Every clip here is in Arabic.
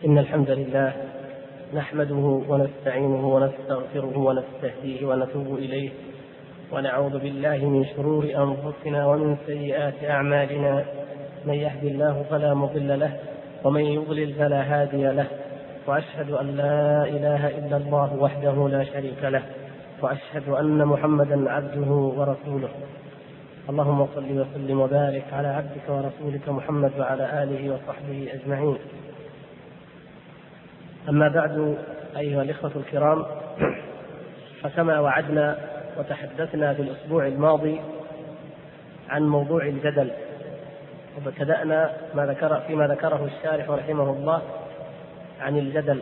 إن الحمد لله نحمده ونستعينه ونستغفره ونستهديه ونتوب إليه، ونعوذ بالله من شرور أنفسنا ومن سيئات أعمالنا. من يهد الله فلا مضل له، ومن يضلل فلا هادي له، وأشهد أن لا إله إلا الله وحده لا شريك له، وأشهد أن محمدا عبده ورسوله. اللهم صل وسلم وبارك على عبدك ورسولك محمد وعلى آله وصحبه أجمعين. أما بعد، أيها الإخوة الكرام، فكما وعدنا وتحدثنا في الأسبوع الماضي عن موضوع الجدل، وبدأنا فيما ذكره الشارح رحمه الله عن الجدل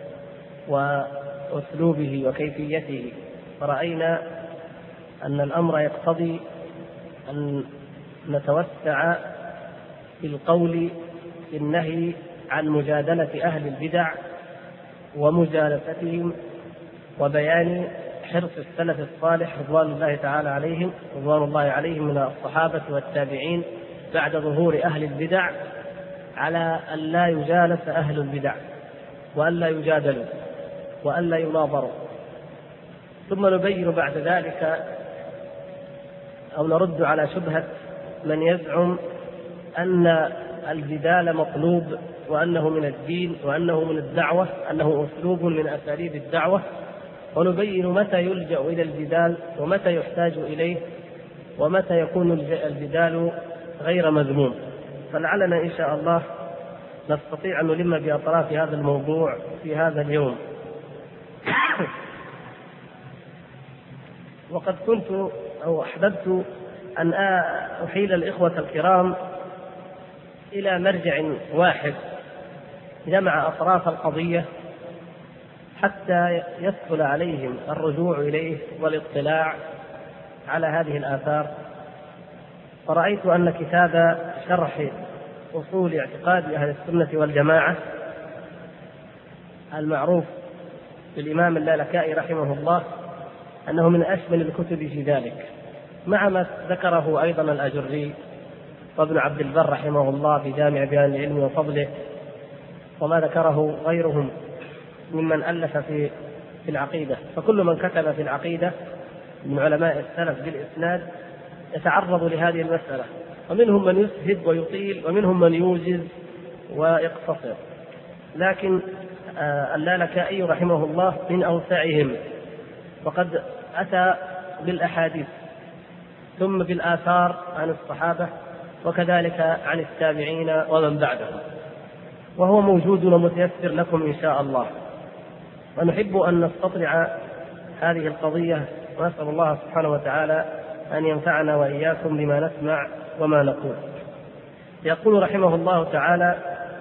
وأسلوبه وكيفيته، فرأينا أن الأمر يقتضي أن نتوسع في القول في النهي عن مجادلة أهل البدع ومجالستهم، وبيان حرص السلف الصالح رضوان الله عليهم من الصحابة والتابعين بعد ظهور أهل البدع على أن لا يجالس أهل البدع، وأن لا يجادلوا، وأن لا يناظروا. ثم نبين بعد ذلك أو نرد على شبهة من يزعم أن الجدال مطلوب، وأنه من الدين، وأنه من الدعوة، أنه أسلوب من أساليب الدعوة، ونبين متى يلجأ إلى الجدال ومتى يحتاج إليه، ومتى يكون الجدال غير مذموم. فلعلنا إن شاء الله نستطيع أن نلم بأطراف هذا الموضوع في هذا اليوم. وقد كنت أو أحببت أن أحيل الإخوة الكرام إلى مرجع واحد جمع أطراف القضية حتى يسهل عليهم الرجوع إليه والاطلاع على هذه الآثار. فرأيت أن كتاب شرح أصول اعتقاد أهل السنة والجماعة المعروف بالإمام اللالكائي رحمه الله أنه من أشمل الكتب في ذلك، مع ما ذكره أيضا الأجري وابن عبد البر رحمه الله في جامع بيان العلم وفضله، وما ذكره غيرهم ممن ألف في العقيدة. فكل من كتب في العقيدة من علماء السلف بالإسناد يتعرض لهذه المسألة، ومنهم من يسهد ويطيل، ومنهم من يوجز ويقتصر. لكن اللالكائي رحمه الله من أوسعهم، وقد أتى بالأحاديث ثم بالآثار عن الصحابة، وكذلك عن التابعين ومن بعدهم، وهو موجود ومتيسر لكم إن شاء الله. ونحب أن نستطلع هذه القضية، ونسأل الله سبحانه وتعالى أن ينفعنا وإياكم بما نسمع وما نقول. يقول رحمه الله تعالى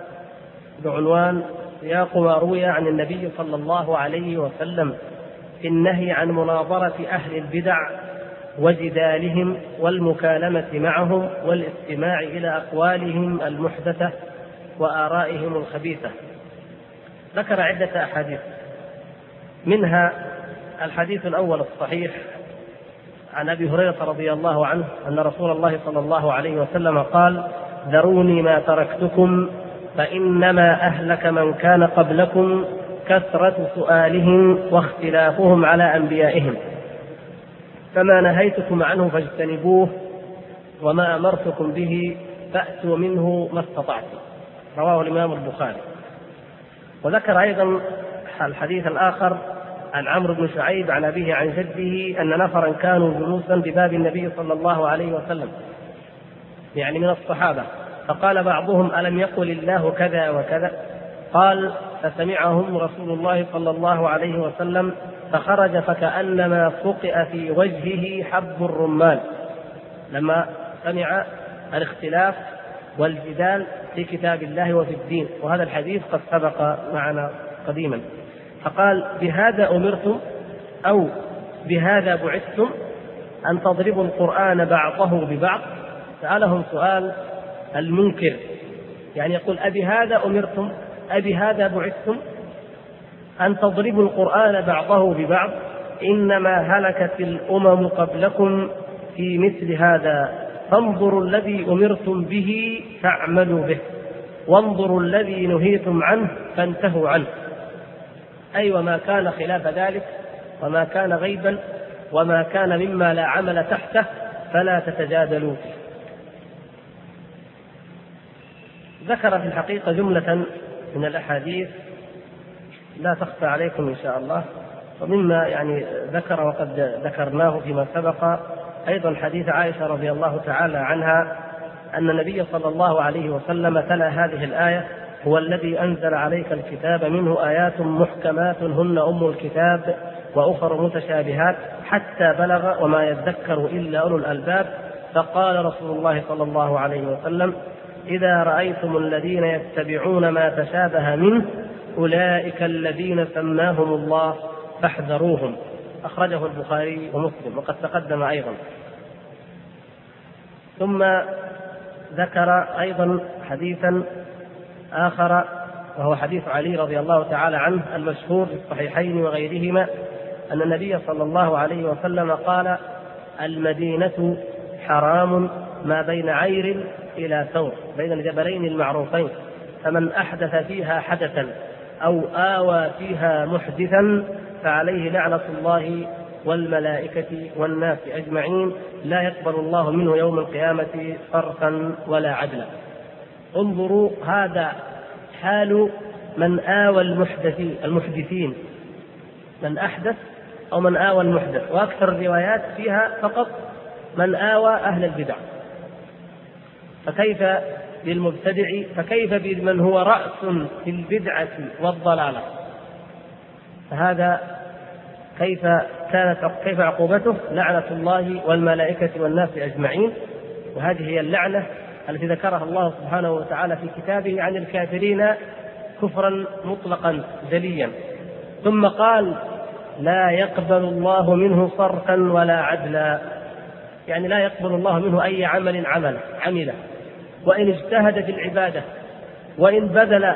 بعنوان سياق ما روي عن النبي صلى الله عليه وسلم في النهي عن مناظرة أهل البدع وجدالهم والمكالمة معهم والاستماع إلى أقوالهم المحدثة وآرائهم الخبيثة. ذكر عدة أحاديث، منها الحديث الأول الصحيح عن أبي هريرة رضي الله عنه أن رسول الله صلى الله عليه وسلم قال: ذروني ما تركتكم فإنما أهلك من كان قبلكم كثرة سؤالهم واختلافهم على أنبيائهم، فما نهيتكم عنه فاجتنبوه، وما أمرتكم به فأتوا منه ما استطعتم. رواه الإمام البخاري. وذكر أيضا الحديث الآخر عن عمرو بن شعيب عن أبيه عن جده أن نفرا كانوا جلوسا بباب النبي صلى الله عليه وسلم، يعني من الصحابة، فقال بعضهم: ألم يقل الله كذا وكذا؟ قال: فسمعهم رسول الله صلى الله عليه وسلم فخرج فكأنما فقئ في وجهه حب الرمان، لما سمع الاختلاف والجدال في كتاب الله وفي الدين. وهذا الحديث قد سبق معنا قديما. فقال: بهذا أمرتم أو بهذا بعثتم أن تضربوا القرآن بعضه ببعض؟ سألهم سؤال المنكر، يعني يقول: أبي هذا أمرتم، أبي هذا بعثتم أن تضربوا القرآن بعضه ببعض؟ إنما هلكت الأمم قبلكم في مثل هذا، فانظروا الذي أمرتم به فاعملوا به. وانظروا الذي نهيتم عنه فانتهوا عنه، أي وما كان خلاف ذلك وما كان غيبا وما كان مما لا عمل تحته فلا تتجادلوا فيه. ذكر في الحقيقة جملة من الأحاديث لا تخفى عليكم إن شاء الله، ومما يعني ذكر وقد ذكرناه فيما سبق أيضا حديث عائشة رضي الله تعالى عنها أن النبي صلى الله عليه وسلم تلا هذه الآية: هو الذي أنزل عليك الكتاب منه آيات محكمات هن أم الكتاب وأخر متشابهات حتى بلغ وما يذكر إلا أولو الألباب. فقال رسول الله صلى الله عليه وسلم: إذا رأيتم الذين يتبعون ما تشابه منه أولئك الذين سماهم الله فاحذروهم. أخرجه البخاري ومسلم وقد تقدم أيضا. ثم ذكر أيضا حديثا آخر وهو حديث علي رضي الله تعالى عنه المشهور في الصحيحين وغيرهما أن النبي صلى الله عليه وسلم قال: المدينة حرام ما بين عير إلى ثور، بين الجبلين المعروفين، فمن أحدث فيها حدثا أو آوى فيها محدثا فعليه لعنة الله والملائكة والناس أجمعين، لا يقبل الله منه يوم القيامة صرفا ولا عدلا. انظروا، هذا حال من آوى المحدثين، من أحدث أو من آوى المحدث، وأكثر الروايات فيها فقط من آوى أهل البدع. فكيف بالمبتدع؟ فكيف بمن هو رأس في البدعة والضلالة؟ فهذا كيف عقوبته؟ لعنة الله والملائكة والناس أجمعين. وهذه هي اللعنة التي ذكرها الله سبحانه وتعالى في كتابه عن الكافرين كفرا مطلقا جليا. ثم قال: لا يقبل الله منه صرفا ولا عدلا، يعني لا يقبل الله منه أي عمل عمله، وإن اجتهد في العبادة وإن بذل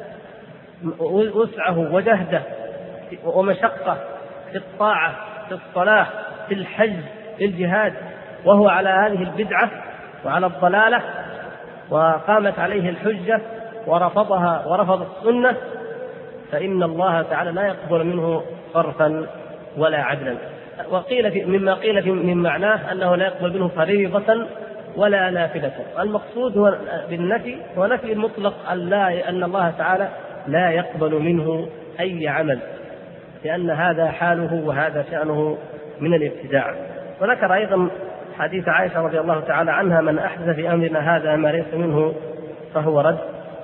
وسعه وجهده ومشقة في الطاعة في الصلاة في الحج في الجهاد وهو على هذه البدعة وعلى الضلالة وقامت عليه الحجة ورفضها ورفض السنة، فإن الله تعالى لا يقبل منه صرفا ولا عدلا. وقيل مما قيل من معناه أنه لا يقبل منه فريضة ولا نافلة. المقصود هو بالنفي هو نفي المطلق أن الله تعالى لا يقبل منه أي عمل، لأن هذا حاله وهذا شأنه من الابتداع. وذكر أيضا حديث عائشة رضي الله تعالى عنها: من أحدث في أمرنا هذا ما ليس منه فهو رد،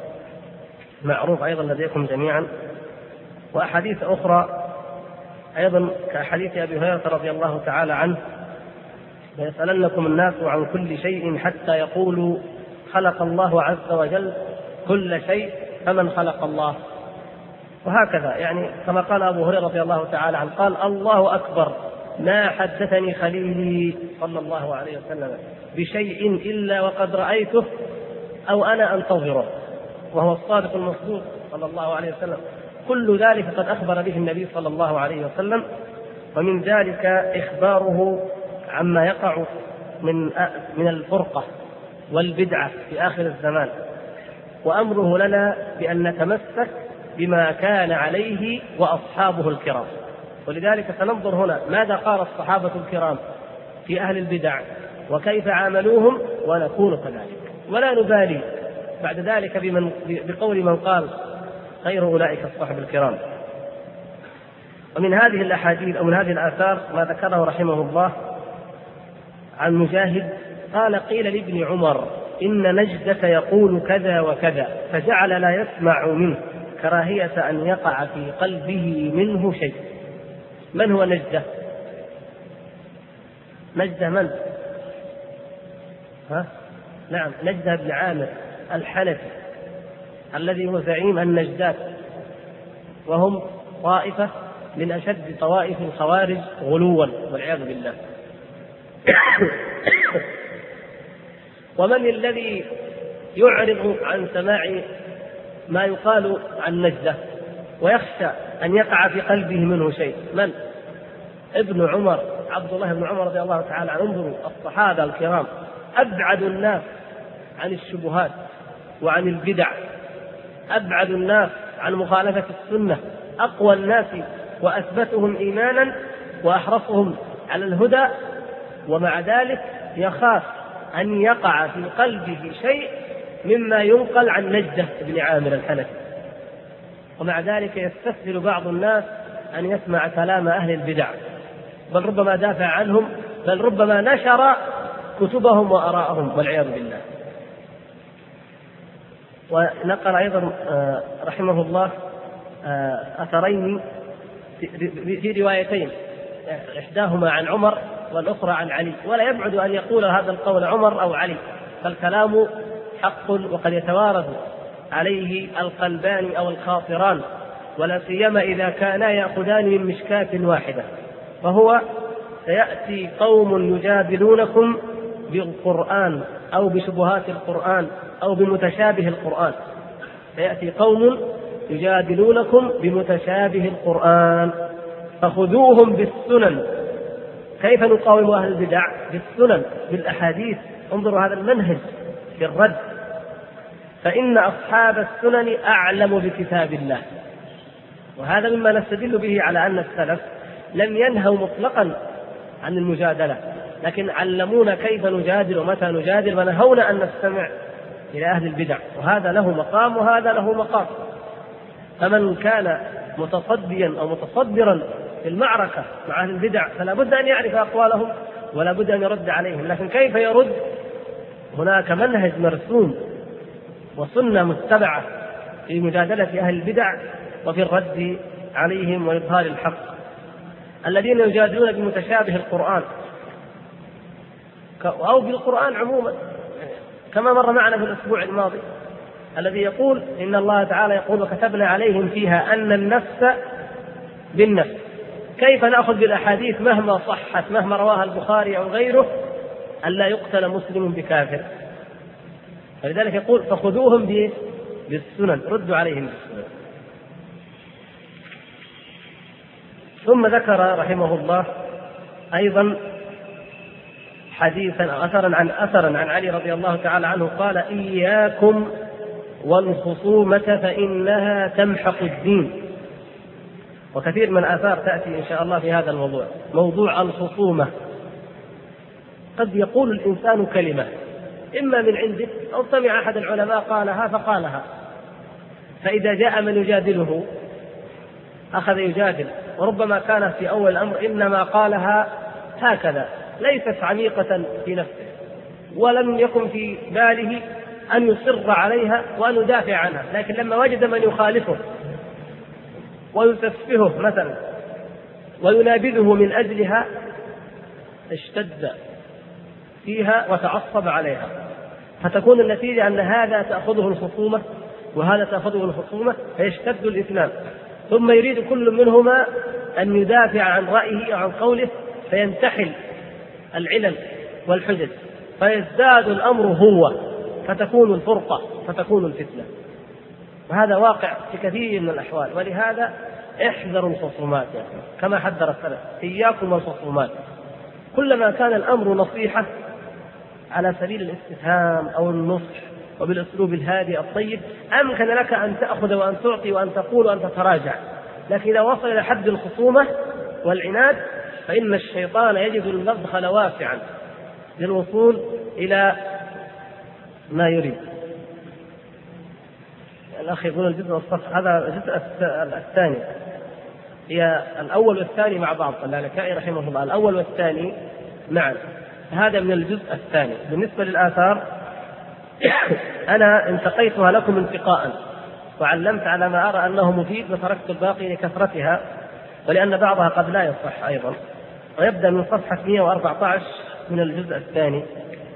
معروف أيضا لديكم جميعا. وأحاديث أخرى أيضا كحديث أبي هريرة رضي الله تعالى عنه: ليسألنكم الناس عن كل شيء حتى يقولوا خلق الله عز وجل كل شيء فمن خلق الله. وهكذا يعني كما قال أبو هريرة رضي الله تعالى عنه قال: الله أكبر، ما حدثني خليلي صلى الله عليه وسلم بشيء إلا وقد رأيته أو أنا أنتظره، وهو الصادق المصدوق صلى الله عليه وسلم. كل ذلك قد أخبر به النبي صلى الله عليه وسلم. ومن ذلك إخباره عما يقع من الفرقة والبدعة في آخر الزمان، وأمره لنا بأن نتمسك بما كان عليه وأصحابه الكرام. ولذلك سننظر هنا ماذا قال الصحابة الكرام في أهل البدع وكيف عاملوهم، ونكون كذلك، ولا نبالي بعد ذلك بقول من قال غير أولئك الصحابة الكرام. ومن هذه الأحاديث أو من هذه الآثار ما ذكره رحمه الله عن مجاهد قال: قيل لابن عمر إن نجدة يقول كذا وكذا، فجعل لا يسمع منه كراهية أن يقع في قلبه منه شيء. من هو نجدة؟ نجدة من؟ نعم، نجدة بن عامر الحنفي الذي هو زعيم النجدات، وهم طائفة من أشد طوائف الخوارج غلوا والعياذ بالله. ومن الذي يعرض عن سماع ما يقال عن نجدة ويخشى أن يقع في قلبه منه شيء؟ من؟ ابن عمر، عبد الله بن عمر رضي الله تعالى عنه. انظروا الصحابة الكرام أبعد الناس عن الشبهات وعن البدع، أبعد الناس عن مخالفة السنة، أقوى الناس وأثبتهم إيمانا وأحرصهم على الهدى، ومع ذلك يخاف أن يقع في قلبه شيء مما ينقل عن نجدة بن عامر الحنفي، ومع ذلك يستسهل بعض الناس أن يسمع كلام أهل البدع، بل ربما دافع عنهم، بل ربما نشر كتبهم وآراءهم والعياذ بالله. ونقل أيضا رحمه الله أثرين في روايتين، إحداهما عن عمر والأخرى عن علي، ولا يبعد أن يقول هذا القول عمر أو علي، فالكلام حق وقد يتوارد عليه القلبان أو الخاطران، ولا سيما إذا كانا يأخذان من مشكاة واحدة. فهو سيأتي قوم يجادلونكم بالقرآن أو بشبهات القرآن أو بمتشابه القرآن، سيأتي قوم يجادلونكم بمتشابه القرآن فخذوهم بالسنن. كيف نقاوم أهل البدع؟ بالسنن، بالأحاديث. انظروا هذا المنهج في الرد، فإن أصحاب السنن أعلم بكتاب الله. وهذا مما نستدل به على أن السلف لم ينهوا مطلقا عن المجادلة، لكن علمونا كيف نجادل ومتى نجادل، ونهونا أن نستمع إلى أهل البدع، وهذا له مقام وهذا له مقام. فمن كان متصديا أو متصدرا في المعركة مع أهل البدع فلا بد أن يعرف أقوالهم ولا بد أن يرد عليهم، لكن كيف يرد؟ هناك منهج مرسوم وسنة متبعة في مجادلة أهل البدع وفي الرد عليهم وإظهار الحق. الذين يجادلون بمتشابه القرآن أو بالقرآن عموما، كما مر معنا في الأسبوع الماضي، الذي يقول إن الله تعالى يقول وكتبنا عليهم فيها أن النفس بالنفس. كيف نأخذ بالأحاديث مهما صحت، مهما رواها البخاري أو غيره، ألا يقتل مسلم بكافر؟ فلذلك يقول فخذوهم بالسنن، ردوا عليهم بالسنن. ثم ذكر رحمه الله أيضا حديثا أو أثرا عن علي رضي الله تعالى عنه قال إياكم والخصومة فإنها تمحق الدين. وكثير من الآثار تأتي إن شاء الله في هذا الموضوع، موضوع الخصومة. قد يقول الإنسان كلمة إما من عنده أو سمع أحد العلماء قالها فقالها، فإذا جاء من يجادله أخذ يجادل، وربما كان في أول الأمر إنما قالها هكذا ليست عميقة في نفسه، ولم يكن في باله أن يصر عليها وأن يدافع عنها، لكن لما وجد من يخالفه ويسفهه مثلا وينابذه من أجلها اشتد فيها وتعصب عليها، فتكون النتيجة أن هذا تأخذه الخصومة وهذا تأخذه الخصومة، فيشتد الاثنان، ثم يريد كل منهما أن يدافع عن رأيه أو عن قوله، فينتحل العلل والحجج، فيزداد الأمر هو، فتكون الفرقة، فتكون الفتنة. وهذا واقع في كثير من الأحوال. ولهذا احذروا الخصومات، يعني كما حذر السلف إياكم والخصومات. كلما كان الأمر نصيحة على سبيل الاستفهام أو النصح وبالأسلوب الهادئ الطيب، أمكن لك أن تأخذ وأن تعطي وأن تقول وأن تتراجع. لكن إذا وصل إلى حد الخصومة والعناد فإن الشيطان يجد المدخل واسعا للوصول إلى ما يريد. الأخ يقول الجزء الصف، هذا الجزء الثاني، هي الأول والثاني مع بعض. اللالكائي رحمه الله الأول والثاني معا، هذا من الجزء الثاني. بالنسبة للآثار أنا انتقيتها لكم انتقاء وعلمت على ما أرى أنه مفيد، وتركت الباقي لكثرتها ولأن بعضها قد لا يصح أيضا. ويبدأ من صفحة 114 من الجزء الثاني.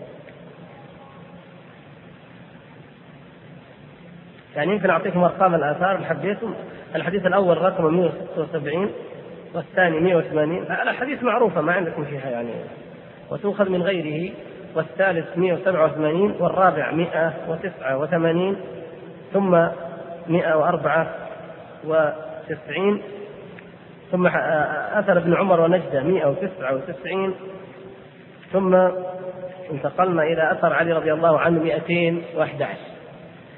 يعني يمكن أعطيكم أرقام الآثار إن حبيتم. الحديث الأول رقم 176 والثاني 180. الحديث معروفة ما عندكم فيها يعني، وتؤخذ من غيره. والثالث 187 والرابع 189 ثم 194 ثم أثر ابن عمر ونجدة 199 ثم انتقلنا إلى أثر علي رضي الله عنه 211.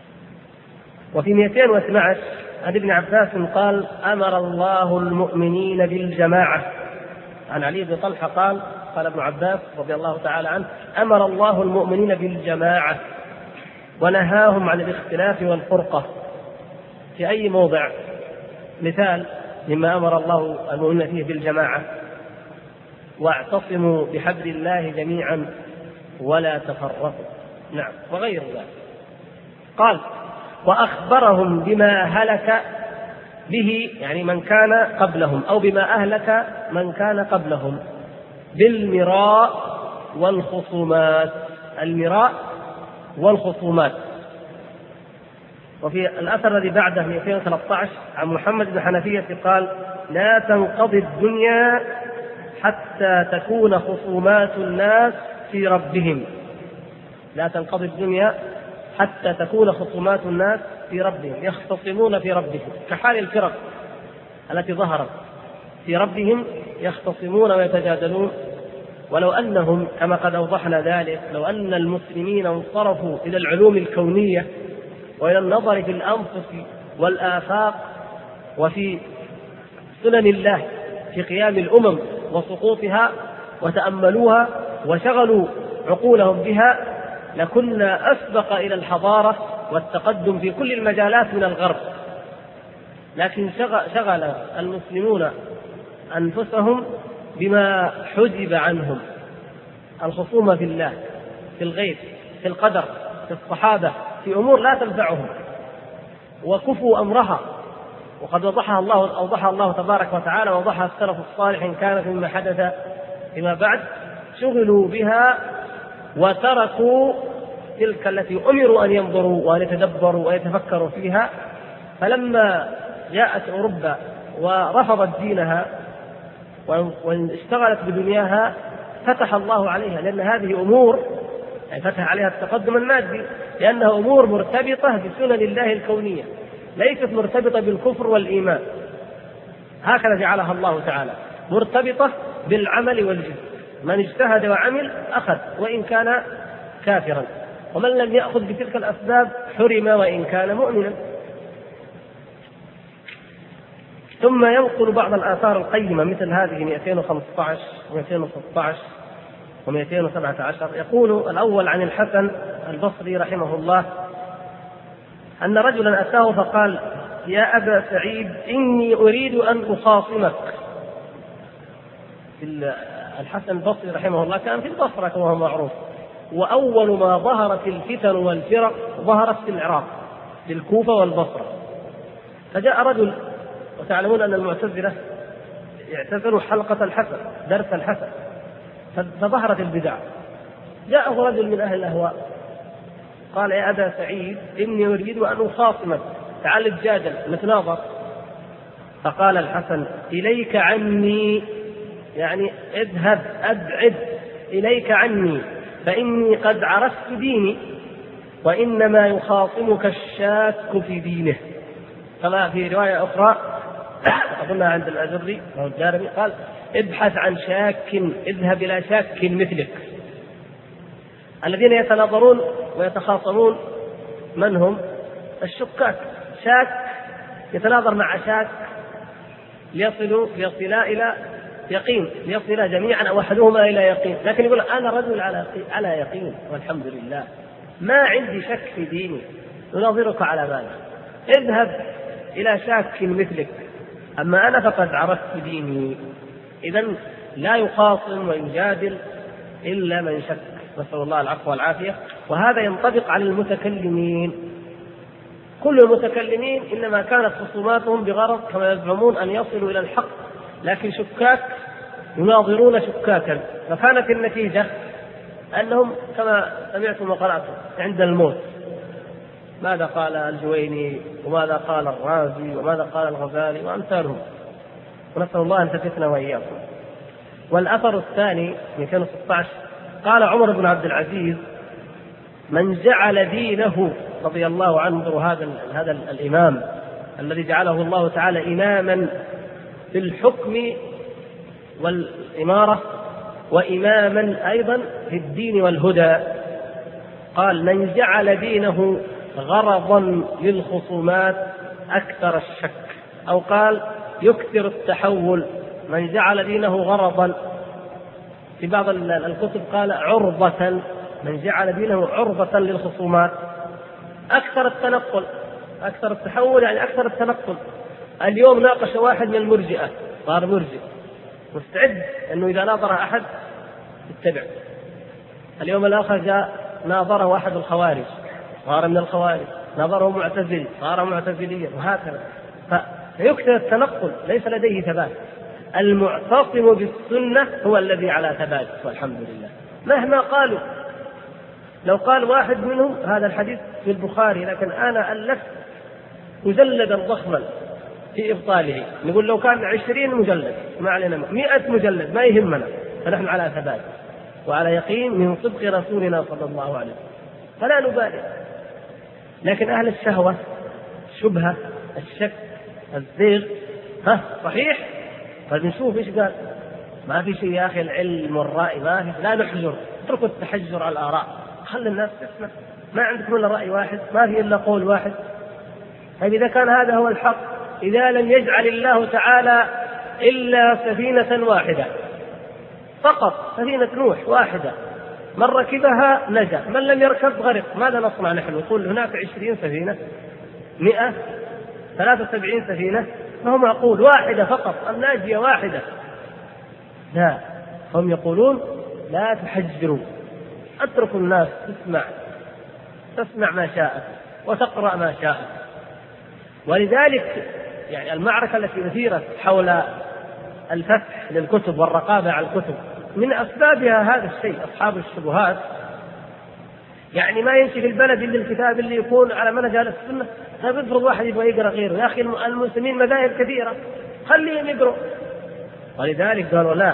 وفي 212 عن ابن عباس قال: أمر الله المؤمنين بالجماعة. عن علي بن طلحة قال ابن عباس رضي الله تعالى عنه: أمر الله المؤمنين بالجماعة ونهاهم عن الاختلاف والفرقة. في أي موضع مثال مما أمر الله المؤمنين فيه بالجماعة؟ واعتصموا بحبل الله جميعا ولا تفرقوا. نعم، وغير ذلك. قال: وأخبرهم بما هلك به، يعني من كان قبلهم، أو بما أهلك من كان قبلهم، بالمراء والخصومات. المراء والخصومات. وفي الأثر الذي بعده 213 عن محمد بن حنفية قال: لا تنقضي الدنيا حتى تكون خصومات الناس في ربهم. لا تنقضي الدنيا حتى تكون خصومات الناس في ربهم، يختصمون في ربهم، كحال الفرق التي ظهرت في ربهم، يختصمون ويتجادلون. ولو أنهم كما قد أوضحنا ذلك، لو أن المسلمين انصرفوا إلى العلوم الكونية وإلى النظر في الأنفس والآفاق وفي سنن الله في قيام الأمم وسقوطها وتأملوها وشغلوا عقولهم بها، لكنا أسبق إلى الحضارة والتقدم في كل المجالات من الغرب. لكن شغل المسلمون أنفسهم بما حجب عنهم: الخصومة في الله، في الغيب، في القدر، في الصحابة، في أمور لا تنفعهم، وكفوا أمرها. وقد أوضحها الله تبارك وتعالى، ووضحها السلف الصالح إن كان مما حدث فيما بعد. شغلوا بها وتركوا تلك التي أمروا أن ينظروا وأن يتدبروا ويتفكروا فيها. فلما جاءت أوروبا ورفضت دينها واشتغلت بدنياها، فتح الله عليها، لأن هذه أمور، يعني فتح عليها التقدم المادي، لأنها أمور مرتبطة بسنن الله الكونية، ليست مرتبطة بالكفر والإيمان. هكذا جعلها الله تعالى، مرتبطة بالعمل والجد. من اجتهد وعمل أخذ وإن كان كافرا، ومن لم يأخذ بتلك الأسباب حرم وإن كان مؤمنا. ثم ينقل بعض الآثار القيمة مثل هذه 215 و216 و217. يقول الأول عن الحسن البصري رحمه الله أن رجلا أتاه فقال: يا أبا سعيد، إني أريد أن أخاصمك. الحسن البصري رحمه الله كان في البصرة كما هو معروف، وأول ما ظهرت الفتن والفرق ظهرت في العراق، في الكوفة والبصرة. فجاء رجل، وتعلمون أن المعتزلة اعتزلوا حلقة الحسن، درس الحسن، فظهرت البدع. جاءه رجل من أهل الأهواء قال: يا أبا سعيد، إني أريد أن أخاصمك، تعال نتجادل نتناظر. فقال الحسن: إليك عني، يعني اذهب أبعد إليك عني، فإني قد عرفت ديني، وإنما يخاصمك الشاك في دينه. كما في رواية أخرى أظنها عند الأجري أو الدارمي قال: ابحث عن شاك، اذهب إلى شاك مثلك. الذين يتناظرون ويتخاصمون من هم؟ الشكاك. شاك يتناظر مع شاك ليصلا إلى يقين، ليصلا جميعا أو أحدهما إلى يقين. لكن يقول: أنا رجل على يقين والحمد لله، ما عندي شك في ديني. نناظرك على ماذا؟ اذهب إلى شاك مثلك، أما أنا فقد عرفت ديني. إذن لا يخاصم ويجادل إلا من شك، نسأل الله العفو والعافية. وهذا ينطبق على المتكلمين. كل المتكلمين إنما كانت خصوماتهم بغرض كما يزعمون أن يصلوا إلى الحق، لكن شكاك يناظرون شكاكا، فكانت النتيجة أنهم كما سمعتم وقرأتم عند الموت ماذا قال الجويني وماذا قال الرازي وماذا قال الغزالي وأمثالهم، ونسأل الله أن تفتنا وإياكم. والأثر الثاني 216 قال عمر بن عبد العزيز: من جعل دينه رضي الله عنه، هذا الإمام الذي جعله الله تعالى إماما في الحكم والإمارة وإماما أيضا في الدين والهدى، قال: من جعل دينه غرضا للخصومات أكثر الشك، أو قال يكثر التحول، من جعل دينه غرضا. في بعض الكتب قال عرضة، من جعل دينه عرضة للخصومات. أكثر التنقل، أكثر التحول يعني أكثر التنقل. اليوم ناقش واحد من المرجئة صار مرجئ، مستعد أنه إذا ناظر أحد يتبع. اليوم الآخر جاء ناظره واحد الخوارج صار من الخوارج، ناظره معتزلي صار معتزليا، وهكذا. فيكثر التنقل، ليس لديه ثبات. المعتصم بالسنة هو الذي على ثبات والحمد لله مهما قالوا. لو قال واحد منهم هذا الحديث في البخاري، لكن أنا ألفت مجلدا ضخما في إبطاله، نقول لو كان 20 مجلد ما علينا، 100 مجلد ما يهمنا، فنحن على ثبات وعلى يقين من صدق رسولنا صلى الله عليه وسلم، فلا نبالي. لكن أهل الشهوة، الشبهة، الشك، الزيغ، صحيح، فنشوف إيش قال. ما في شيء يا أخي، العلم والرأي ما في، لا نحجر، اتركوا التحجر على الآراء، خلي الناس تسمع، ما عندكم إلا رأي واحد، ما في إلا قول واحد. طيب إذا كان هذا هو الحق، إذا لم يجعل الله تعالى إلا سفينة واحدة فقط، سفينة نوح واحدة، من ركبها نجا، من لم يركب غرق، ماذا نصنع نحن؟ نقول هناك 20 سفينة، 100، 73 سفينة، فهو معقول واحدة فقط، الناجية واحدة. لا، هم يقولون لا تحجروا، اتركوا الناس تسمع ما شاءت وتقرأ ما شاءت. ولذلك يعني المعركة التي أثيرت حول الفتح للكتب والرقابة على الكتب من أسبابها هذا الشيء. أصحاب الشبهات يعني ما يمشي في البلد إلا الكتاب اللي يكون على منهج أهل السنة. فبيفرض واحد يبغى يقرأ غيره، يا أخي المسلمين مذاهب كثيرة، خليهم يقرأوا. ولذلك قالوا لا،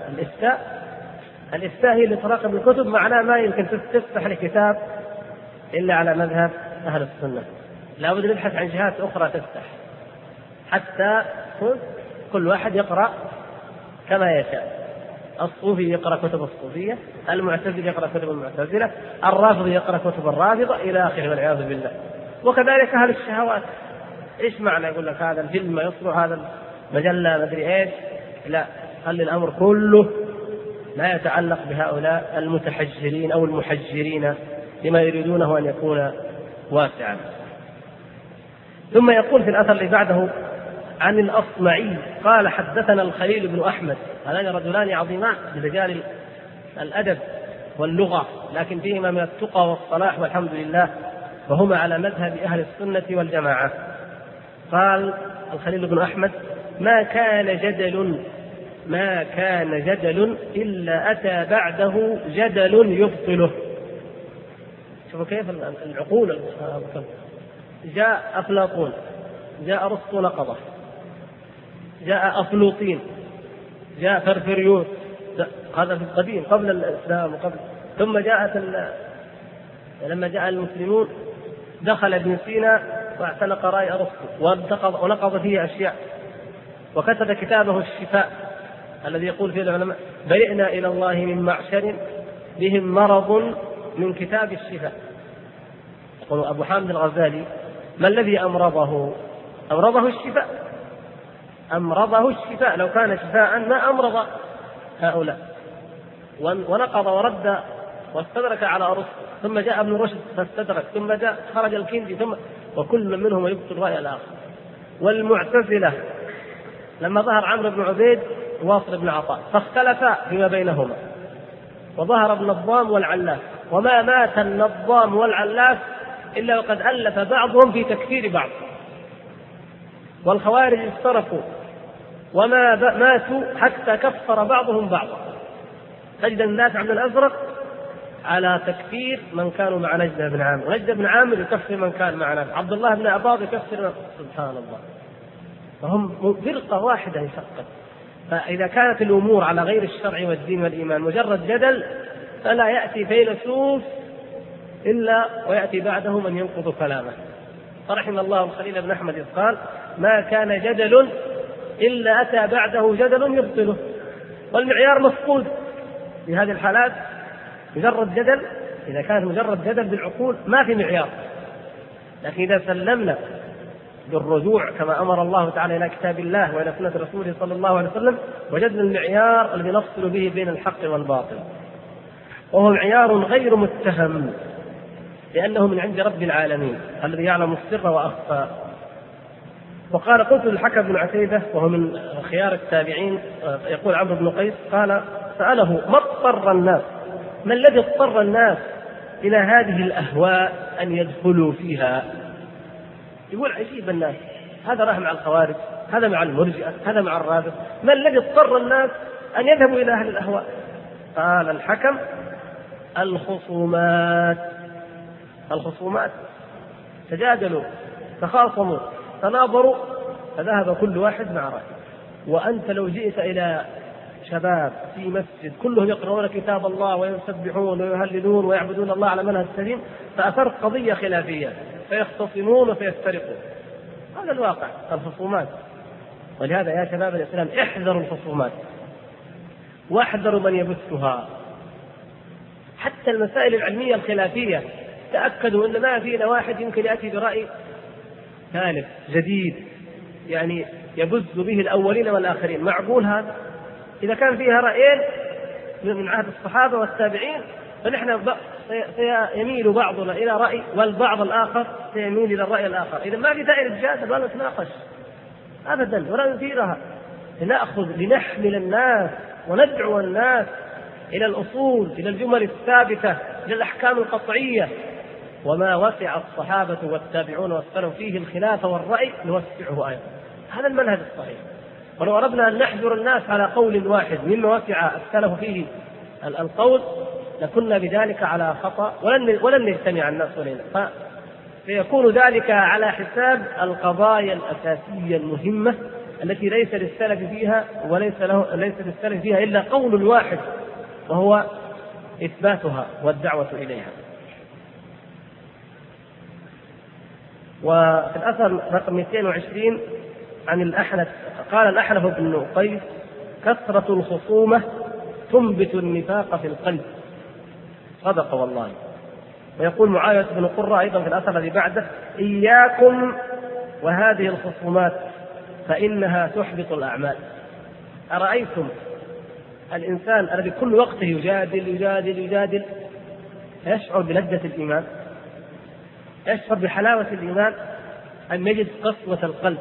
الإفتاء هي اللي تراقب الكتب، معناه ما يمكن تفتح الكتاب إلا على مذهب أهل السنة، لا بد نبحث عن جهات أخرى تفتح، حتى كل واحد يقرأ كما يشاء. الصوفي يقرأ كتب الصوفية، المعتزلي يقرأ كتب المعتزلة، الرافضي يقرأ كتب الرافضة، إلى آخره والعياذ بالله. وكذلك أهل الشهوات، إيش معنى يقول لك هذا الفيلم ما يصلح، هذا المجلة ما أدري إيش، لا، خلي الأمر كله لا يتعلق بهؤلاء المتحجرين أو المحجرين لما يريدونه أن يكون واسعا. ثم يقول في الأثر اللي بعده عن الأصمعي قال حدثنا الخليل بن أحمد. هذان رجلان عظيمان برجال الأدب واللغة، لكن فيهما من التقى والصلاح والحمد لله، وهما على مذهب أهل السنة والجماعة. قال الخليل بن أحمد ما كان جدل إلا أتى بعده جدل يبطله. شوفوا كيف العقول. جاء أفلاطون، جاء أرسطو نقضه، جاء أفلوطين، جاء فرفريوس، هذا في القديم قبل الإسلام وقبل. ثم لما جاء المسلمون دخل ابن سينا واعتنق رأي أرسطو ونقض فيه أشياء، وكتب كتابه الشفاء الذي يقول فيه العلماء برئنا إلى الله من معشر بهم مرض من كتاب الشفاء. يقول أبو حامد الغزالي ما الذي أمرضه الشفاء، أمرضه الشفاء، لو كان شفاء ما أمرض هؤلاء. ونقض ورد واستدرك على أرسطو، ثم جاء ابن رشد فاستدرك، ثم جاء خرج الكندي، ثم وكل منهم يبطل رأي الآخر. والمعتزلة لما ظهر عمرو بن عبيد واصل بن عطاء فاختلفا فيما بينهما، وظهر النظام والعلاف، وما مات النظام والعلاف إلا وقد ألف بعضهم في تكفير بعض. والخوارج افترقوا وما ماتوا حتى كفر بعضهم بعضا. تجد الناس عبد الأزرق على تكفير من كانوا مع نجد بن عامر، ونجد بن عامر يكفر من كان معنا، عبد الله بن عباض يكفر سبحان الله. فهم فرقة واحدة يفقد. فإذا كانت الأمور على غير الشرع والدين والإيمان مجرد جدل، فلا يأتي فيلسوف إلا ويأتي بعده من ينقض كلامه. فرحم الله الخليل بن أحمد إذ قال ما كان جدل إلا أتى بعده جدل يبطله. والمعيار مفقود في هذه الحالات، مجرد جدل إذا كان مجرد جدل بالعقول ما في معيار، لكن إذا سلمنا بالرجوع كما أمر الله تعالى إلى كتاب الله وإلى سنة رسوله صلى الله عليه وسلم، وجدنا المعيار الذي نفصل به بين الحق والباطل، وهو معيار غير متهم لأنه من عند رب العالمين الذي يعلم السر وأخفى. وقال قلت للحكم بن عتيبة وهو من خيار التابعين، يقول عمرو بن قيس قال سأله ما اضطر الناس، ما الذي اضطر الناس إلى هذه الأهواء أن يدخلوا فيها؟ يقول عجيب الناس، هذا راح مع الخوارج، هذا مع المرجئة، هذا مع الرافضة، ما الذي اضطر الناس أن يذهبوا إلى أهل الأهواء؟ قال الحكم الخصومات تجادلوا تخاصموا تناظروا فذهب كل واحد مع رأيه. وأنت لو جئت إلى شباب في مسجد كلهم يقرؤون كتاب الله ويسبحون ويهللون ويعبدون الله على منهج سليم، فأثرت قضية خلافية فيختصمون وفيفترقوا، هذا الواقع الخصومات. ولهذا يا شباب الإسلام احذروا الخصومات واحذروا من يبثها. حتى المسائل العلمية الخلافية تأكدوا أن ما فينا واحد يمكن يأتي برأي ثالث جديد يعني يبث به الأولين والآخرين. معقول هذا؟ إذا كان فيها رأيين من عهد الصحابة والتابعين فنحن سيميل بعضنا إلى رأي والبعض الآخر سيميل إلى الرأي الآخر. إذا ما في داعي للجدال ولا نتناقش أبدا ولا نثيرها، لنأخذ لنحمل الناس وندعو الناس إلى الأصول، إلى الجمل الثابتة، إلى الأحكام القطعية. وما وسع الصحابة والتابعون والسلف فيه الخلاف والرأي نوسعه أيضا، هذا المنهج الصحيح. ولو أردنا أن نحجر الناس على قول واحد مما وسع السلف فيه القول لكنا بذلك على خطأ ولن يجتمع الناس إلينا، فيكون ذلك على حساب القضايا الأساسية المهمة التي ليس للسلف فيها ليس للسلف فيها إلا قول واحد وهو إثباتها والدعوة إليها. وفي الأثر رقم 220 عن الأحنف قال الأحنف بن قيس كثرة الخصومة تنبت النفاق في القلب. صدق والله. ويقول معاوية بن قرة أيضا في الأثر الذي بعده إياكم وهذه الخصومات فإنها تحبط الأعمال. أرأيتم الإنسان الذي كل وقته يجادل يشعر بلذة الإيمان، يشعر بحلاوة الإيمان، أن يجد قسوة القلب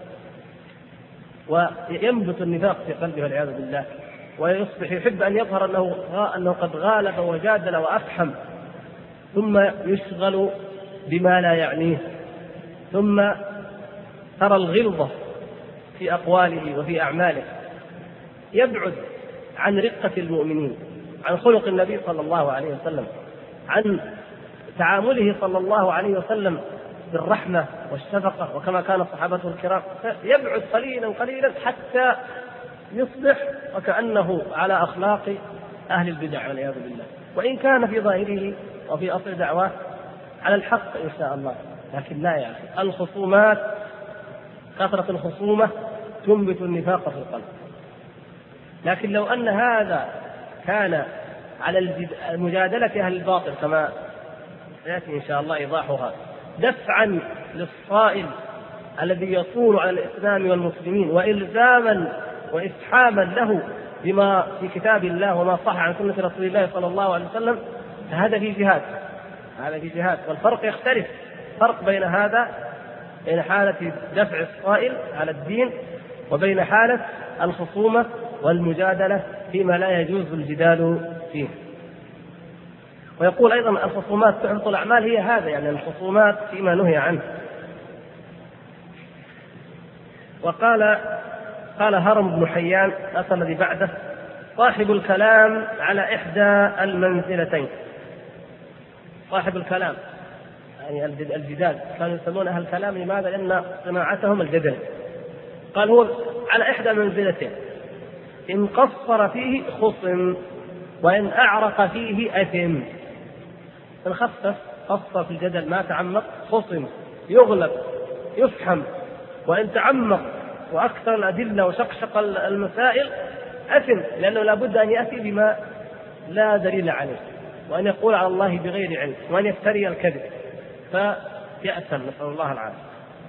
وينبت النفاق في قلبه والعياذ بالله، ويصبح يحب أن يظهر أنه قد غالب وجادل وأفحم، ثم يشغل بما لا يعنيه، ثم ترى الغلظة في أقواله وفي أعماله، يبعد عن رقة المؤمنين، عن خلق النبي صلى الله عليه وسلم، عن تعامله صلى الله عليه وسلم بالرحمة والشفقة وكما كان صحابته الكرام، يبعد قليلا قليلا حتى يصبح وكأنه على أخلاق أهل البدع والعياذ بالله، وإن كان في ظاهره وفي أصل دعواه على الحق إن شاء الله. لكن لا يا أخي، الخصومات كثرة الخصومة تنبت النفاق في القلب. لكن لو أن هذا كان على المجادلة أهل الباطل كما سيأتي إن شاء الله إيضاحها، دفعا للصائل الذي يصول على الإسلام والمسلمين وإلزاما وإسحاما له بما في كتاب الله وما صح عن سنة رسول الله صلى الله عليه وسلم، فهذا في جهاد، هذا في جهاد. والفرق يختلف، فرق بين هذا، بين حالة دفع الصائل على الدين وبين حالة الخصومة والمجادلة فيما لا يجوز الجدال فيه. ويقول أيضا الخصومات تحبط الأعمال، هي هذا يعني الخصومات فيما نهي عنه. قال هرم بن حيان أصل الذي بعده صاحب الكلام على إحدى المنزلتين. صاحب الكلام يعني الجدال، كانوا يسمون أهل الكلام لماذا؟ لأن صناعتهم الجدل. قال هو على إحدى منزلتين، إن قصر فيه خصم وإن أعرق فيه أثم. إن خفف قصر في الجدل ما تعمق خصم يغلب يفحم، وإن تعمق وأكثر الأدلة وشقشق المسائل أثم، لأنه لابد أن يأتي بما لا دليل عليه، وأن يقول على الله بغير علم، وأن يفتري الكذب. ففي يأثم، نسأل الله العافية.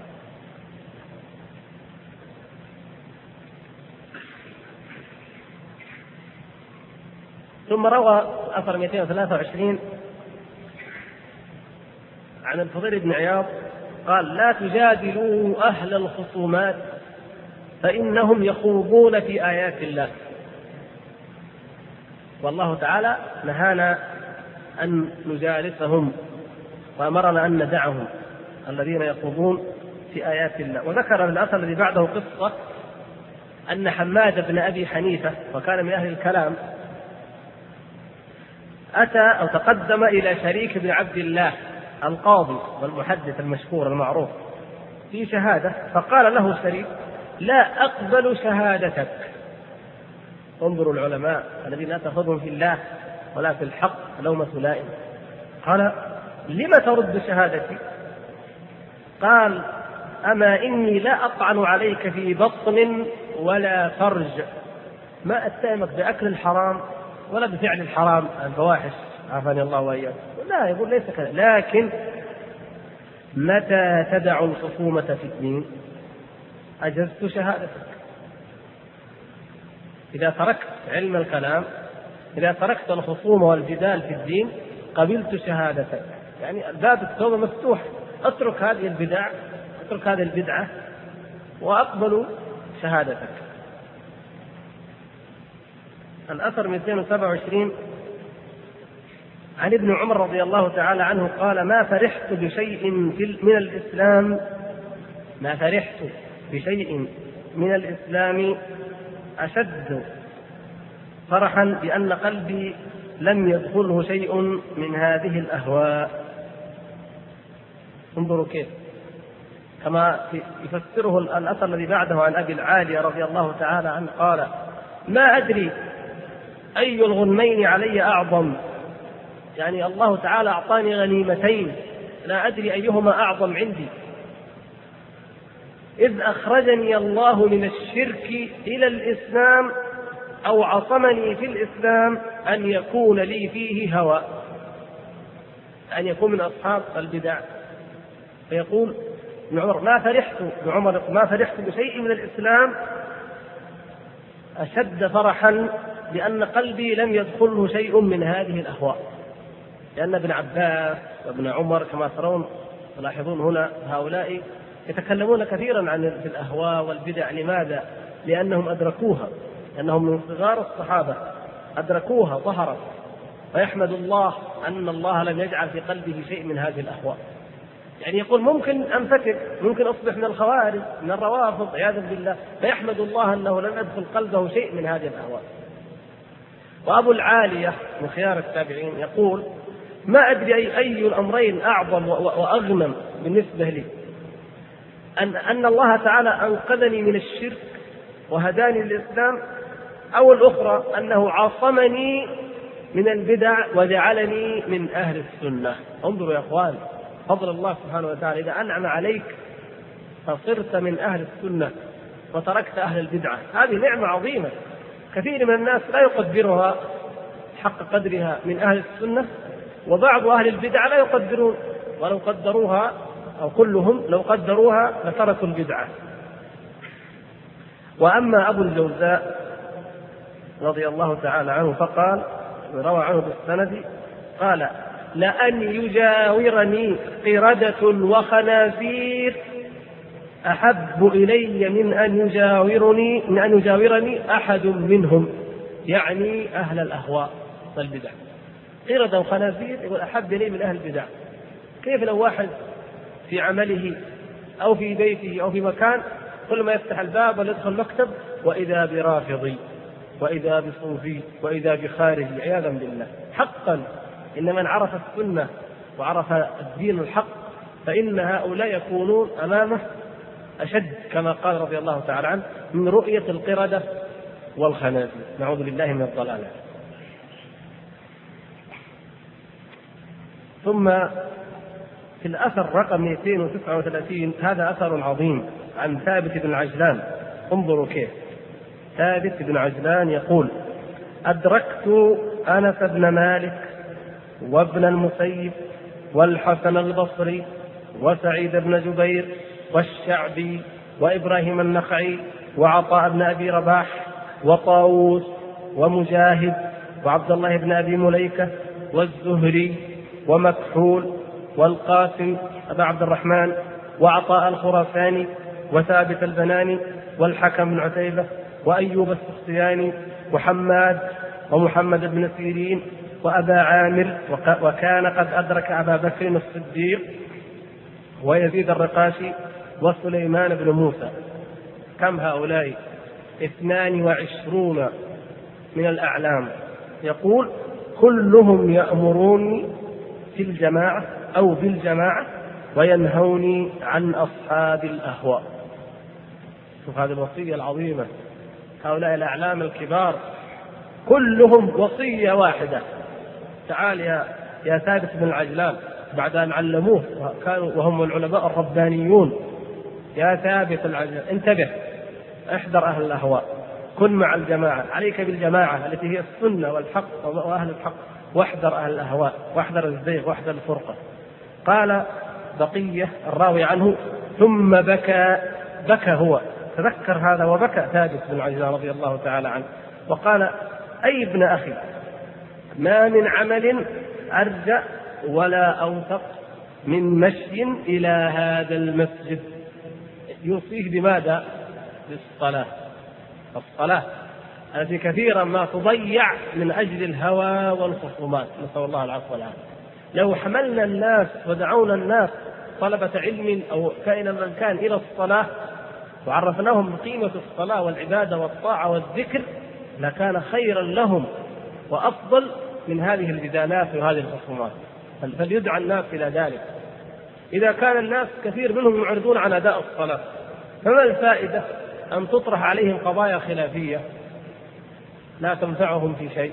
ثم روى أثر 223 عن الفضيل بن عياض قال: لا تجادلوا أهل الخصومات فإنهم يخوضون في آيات الله. والله تعالى نهانا أن نجالسهم وأمرنا أن ندعهم الذين يخوضون في آيات الله. وذكر الأثر الذي بعده قصة أن حماد بن أبي حنيفة وكان من أهل الكلام أتى أو تقدم إلى شريك بن عبد الله القاضي والمحدث المشهور المعروف في شهادة، فقال له شريك: لا أقبل شهادتك. انظروا العلماء الذين لا تأخذهم في الله ولا في الحق لومة لائم. قال: لم ترد شهادتي؟ قال: أما إني لا أطعن عليك في بطن ولا فرج، ما أتهمك بأكل الحرام ولا بفعل الحرام الفواحش، عافاني الله وإياك. لا، يقول ليس كذا، لكن متى تدع الخصومة في الدين أجزت شهادتك. إذا تركت علم الكلام، إذا تركت الخصومة والجدال في الدين قبلت شهادتك. يعني باب التوبة مفتوح، اترك هذه البدع، اترك هذه البدعة وأقبل شهادتك. الأثر 227 عن ابن عمر رضي الله تعالى عنه قال: ما فرحت بشيء من الإسلام، ما فرحت بشيء من الإسلام أشد فرحا بأن قلبي لم يدخله شيء من هذه الأهواء. انظروا كيف، كما يفسره الأثر الذي بعده عن أبي العالية رضي الله تعالى عنه قال: ما أدري أي الغنمين علي أعظم، يعني الله تعالى أعطاني غنيمتين لا أدري أيهما أعظم عندي، إذ أخرجني الله من الشرك إلى الإسلام أو عصمني في الإسلام أن يكون لي فيه هوى، أن يكون من أصحاب البدع. فيقول ابن عمر: ما فرحت بشيء من الإسلام أشد فرحا لأن قلبي لم يدخله شيء من هذه الأهواء. لأن ابن عباس وابن عمر كما ترون تلاحظون هنا هؤلاء يتكلمون كثيرا عن الأهواء والبدع. لماذا؟ لأنهم أدركوها، لأنهم من صغار الصحابة أدركوها ظهرت، ويحمد الله أن الله لم يجعل في قلبه شيء من هذه الأهواء. يعني يقول ممكن أنفتك، ممكن أصبح من الخوارج من الروافض عياذا بالله، فيحمد الله أنه لم يدخل قلبه شيء من هذه الأهواء. وأبو العالية من خيار التابعين يقول: ما أدري أي الأمرين أعظم وأغنم بالنسبة لي، أن الله تعالى أنقذني من الشرك وهداني للإسلام، أو الأخرى أنه عصمني من البدع وجعلني من أهل السنة. انظروا يا أخوان فضل الله سبحانه وتعالى، إذا أنعم عليك فصرت من أهل السنة وتركت أهل البدعة، هذه نعمة عظيمة. كثير من الناس لا يقدرها حق قدرها من أهل السنة، وبعض أهل البدع لا يقدرون، ولو قدروها أو كلهم لو قدروها لتركوا البدعة. وأما أبو الجوزاء رضي الله تعالى عنه فقال، روى عنه بالسند قال: لأن يجاورني قردة وخنازير أحب إلي من أن يجاورني أحد منهم، يعني أهل الأهواء والبدع. قردة وخنازير يقول أحب إلي من أهل البدع. كيف لو واحد في عمله أو في بيته أو في مكان كل ما يفتح الباب ويدخل مكتب وإذا برافضي وإذا بصوفي وإذا بخارجي عياذا بالله. حقا إن من عرف السنة وعرف الدين الحق فإن هؤلاء يكونون أمامه أشد، كما قال رضي الله تعالى عنه: من رؤية القردة والخنازير. نعوذ بالله من الضلال. ثم في الأثر رقم 239 هذا أثر عظيم عن ثابت بن عجلان. انظروا كيف ثابت بن عجلان يقول: أدركت أنس بن مالك وابن المسيب والحسن البصري وسعيد بن جبير والشعبي وإبراهيم النخعي وعطاء بن أبي رباح وطاووس ومجاهد وعبد الله بن أبي مليكة والزهري ومكحول والقاسم أبا عبد الرحمن وعطاء الخراساني وثابت البناني والحكم بن عتيبة وأيوب السختياني وحماد ومحمد بن سيرين وأبا عامر، وكان قد أدرك أبا بكر الصديق ويزيد الرقاشي وسليمان بن موسى. كم هؤلاء؟ 22 من الأعلام. يقول كلهم يأمروني في الجماعة أو بالجماعة وينهوني عن أصحاب الأهواء. شوف هذه الوصية العظيمة، هؤلاء الأعلام الكبار كلهم وصية واحدة. تعال يا ثابت بن العجلان بعد أن علموه وكانوا وهم العلماء الربانيون، يا ثابت العجلان انتبه، احذر أهل الأهواء، كن مع الجماعة، عليك بالجماعة التي هي السنة والحق وأهل الحق، واحذر أهل الأهواء واحذر الزيغ واحذر الفرقة. قال بقية الراوي عنه ثم بكى هو، تذكر هذا وبكى ثابت بن العجلان رضي الله تعالى عنه، وقال أي ابن أخي ما من عمل أرجى ولا أوثق من مشي إلى هذا المسجد. يوصيه بماذا؟ بالصلاة. الصلاة التي كثيرا ما تضيع من أجل الهوى والخصومات، نسأل الله العفو والعافية. لو حملنا الناس ودعونا الناس طلبة علم أو كائنا من كان إلى الصلاة وعرفناهم بقيمة الصلاة والعبادة والطاعة والذكر لكان خيرا لهم وأفضل من هذه الجدالات وهذه الخصومات. فليدعى الناس إلى ذلك. إذا كان الناس كثير منهم يعرضون عن أداء الصلاة، فما الفائدة أن تطرح عليهم قضايا خلافية لا تنفعهم في شيء؟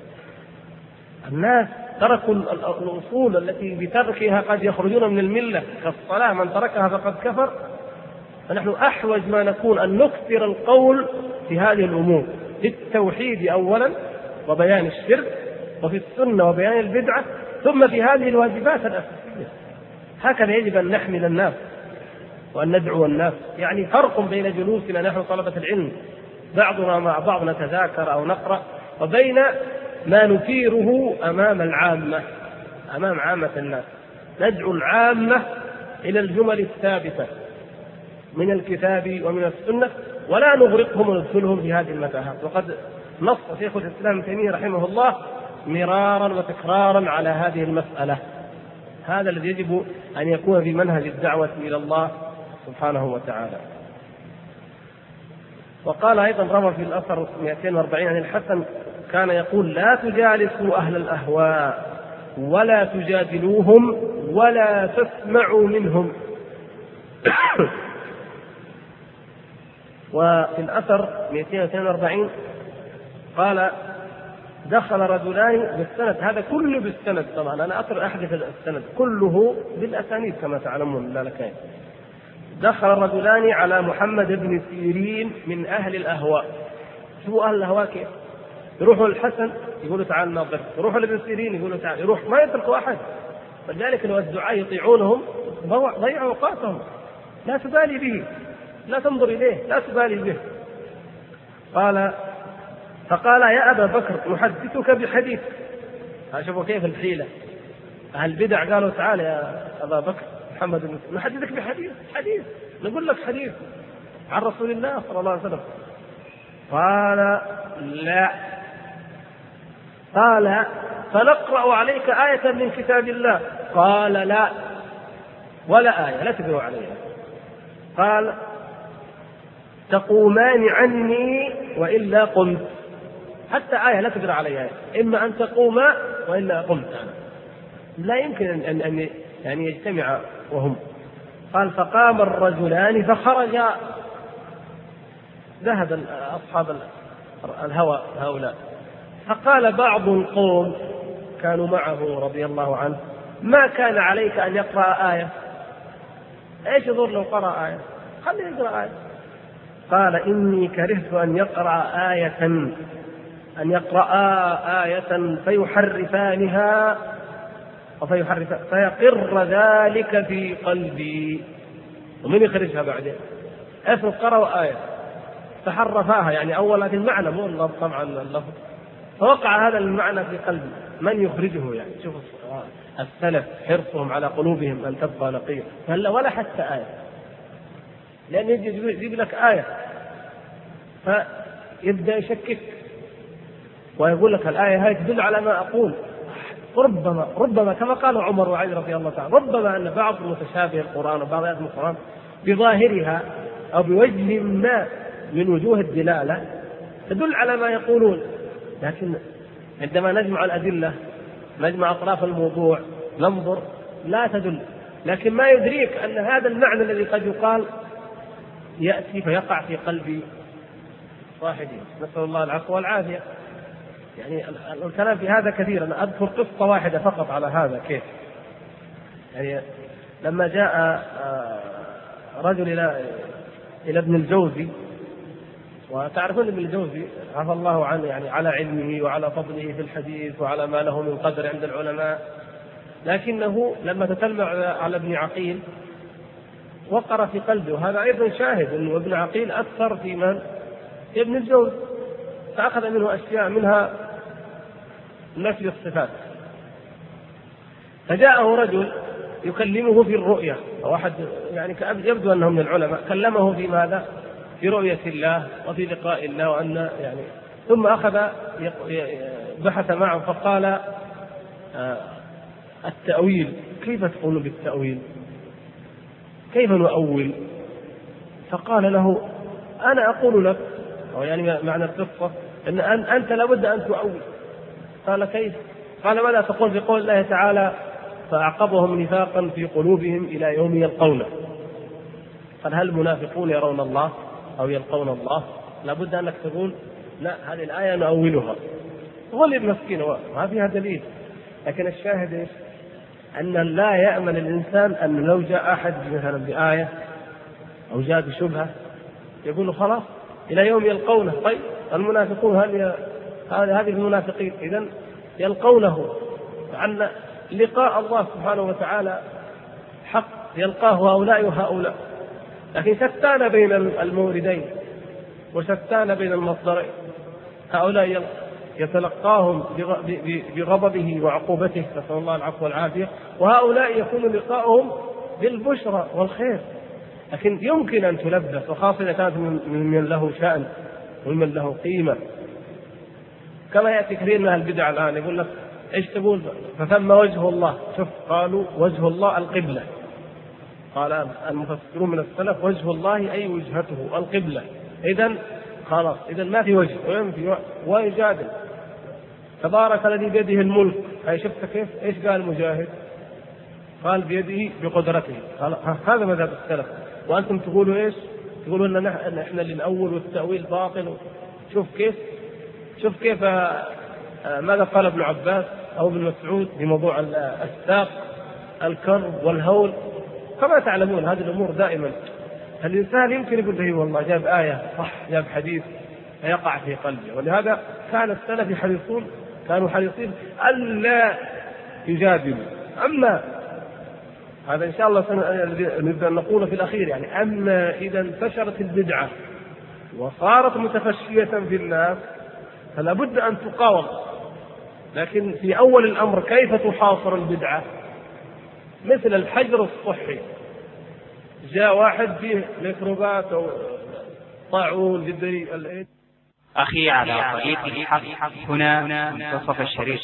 الناس تركوا الأصول التي بتركها قد يخرجون من الملة كالصلاة، من تركها فقد كفر. فنحن أحوج ما نكون أن نكثر القول في هذه الأمور، في التوحيد أولا وبيان الشرك، وفي السنة وبيان البدعة، ثم في هذه الواجبات الأساسية. هكذا يجب أن نحمل الناس وأن ندعو الناس. يعني فرق بين جلوسنا نحن طلبة العلم بعضنا مع بعض نتذاكر أو نقرأ، وبين ما نثيره أمام العامة، أمام عامة الناس. ندعو العامة إلى الجمل الثابتة من الكتاب ومن السنة، ولا نغرقهم وندخلهم في هذه المتاهات. وقد نص شيخ الإسلام ابن تيمية رحمه الله مرارا وتكرارا على هذه المسألة. هذا الذي يجب أن يكون في منهج الدعوة إلى الله سبحانه وتعالى. وقال أيضا روى في الأثر 240 عن الحسن كان يقول لا تجالسوا أهل الأهواء ولا تجادلوهم ولا تسمعوا منهم. وفي الأثر 242 قال دخل رجلان بالسند، هذا كله بالسند طبعا، أنا أحدث السند كله بالأسانيد كما تعلمون لا لكين. دخل الرجلان على محمد بن سيرين من أهل الأهواء. شو أهل الأهواء كيف؟ يروحوا للحسن يقولوا تعال ناظر، يروحوا لابن سيرين يقولوا تعال، يروح ما يتركوا أحد. ولذلك لو الدعاء يطيعونهم ضيعوا أوقاتهم. لا تبالي به، لا تنظر إليه، لا تبالي به. فقال يا أبا بكر نحدثك بحديث. شوفوا كيف الحيلة. أهل البدع قالوا تعال يا أبا بكر محمد بن نحدثك بحديث، نقول لك حديث عن رسول الله صلى الله عليه وسلم. قال لا. قال فنقرأ عليك آية من كتاب الله. قال لا، ولا آية لا تقرأ عليها. قال تقومان عني وإلا قمت. حتى آية لا تقرأ عليها، إما أن تقوما وإلا قمت أنا. لا يمكن أن يعني يجتمع وهم. قال فقام الرجلان فخرجا. ذهب أصحاب الهوى هؤلاء. فقال بعض القوم كانوا معه رضي الله عنه ما كان عليك أن يقرأ آية؟ إيش يضر لو قرأ آية؟ خليه يقرأ آية. قال إني كرهت أن يقرأ آية فيحرفانها فيحرف فيقر ذلك في قلبي. ومن يخرجها بعدين؟ افرض قرأوا آية فحرفاها، يعني أولا في المعنى مو اللفظ، طبعا اللفظ، فوقع هذا المعنى في قلبي، من يخرجه؟ يعني شوف السلف حرصهم على قلوبهم أن تبقى نقية، ولا حتى آية، لأن يجيب لك آية فيبدأ يشكك ويقول لك الآية هذه تدل على ما أقول. ربما كما قال عمر وعلي رضي الله تعالى، ربما أن بعض متشابه القرآن وبعض آيات القرآن بظاهرها أو بوجه ما من وجوه الدلالة تدل على ما يقولون، لكن عندما نجمع الأدلة، نجمع أطراف الموضوع، ننظر لا تدل. لكن ما يدريك أن هذا المعنى الذي قد يقال يأتي فيقع في قلب صاحبه، نسأل الله العفو والعافية. يعني الكلام في هذا كثير. أنا أذكر قصة واحدة فقط على هذا كيف. يعني لما جاء رجل إلى ابن الجوزي، وتعرفون ابن الجوزي عفى الله عنه يعني على علمه وعلى فضله في الحديث وعلى ما له من قدر عند العلماء، لكنه لما تتلمع على ابن عقيل وقر في قلبه، وهذا أيضا شاهد أنه ابن عقيل أكثر في من؟ ابن الجوزي، فأخذ منه أشياء منها نفي الصفات. فجاءه رجل يكلمه في الرؤيا، واحد يعني يبدو أنه من العلماء، كلمه في ماذا؟ في رؤية الله وفي لقاء الله، وأن يعني ثم أخذ بحث معه فقال التأويل، كيف تقول بالتأويل؟ كيف نؤول؟ فقال له أنا أقول لك، يعني معنى القصة أن أنت لابد أن تؤول. قال كيف؟ قال ماذا تقول في قول الله تعالى فأعقبهم نفاقا في قلوبهم إلى يوم يلقونه؟ قال هل المنافقون يرون الله أو يلقون الله؟ لابد أنك تقول لا، هذه الآية نؤولها. غلب مسكين ما فيها دليل. لكن الشاهد إيش؟ أن لا يأمن الإنسان أن لو جاء أحد مثلا بآية أو جاء بشبهة يقول له خلاص إلى يوم يلقونه. طيب المنافقون هذه المنافقين إذن يلقونه، عن لقاء الله سبحانه وتعالى حق، يلقاه هؤلاء وهؤلاء، لكن شتان بين الموردين وشتان بين المصدرين. هؤلاء يتلقاهم بغضبه وعقوبته، نسأل الله العفو والعافية، وهؤلاء يكون لقاؤهم بالبشرى والخير. لكن يمكن أن تلبس، وخاصة كانت من له شأن ومن له قيمة، كما يأتي كثير من البدع الآن يقول لك إيش تقول فثم وجه الله. شوف قالوا وجه الله القبلة، قال المفسرون من السلف وجه الله أي وجهته القبلة، إذن خلاص، إذن ما في وجه وينفي ويجادل. تبارك الذي بيده الملك، هاي شفت كيف؟ إيش قال مجاهد؟ قال بيده بقدرته. هذا مذهب السلف، وأنتم تقولوا إيش؟ تقولون أن إحنا للأول والتأويل باطل. شوف كيف ماذا قال ابن عباس أو ابن مسعود في موضوع الساق الكرب والهول. كما تعلمون هذه الأمور دائما الإنسان يمكن يقول له والله جاب آية صح، جاب حديث، فيقع في قلبه. ولهذا كان السلف كانوا حريصين ألا يجادلوا. أما هذا إن شاء الله نبدأ نقول في الأخير، يعني أما إذا انتشرت البدعة وصارت متفشية في الناس فلا بد أن تقاوم. لكن في أول الأمر كيف تحاصر البدعة؟ مثل الحجر الصحي، جاء واحد فيه ميكروبات أو طاعون جدري الإيد. أخي على طريق الحق، هنا منتصف الشريط.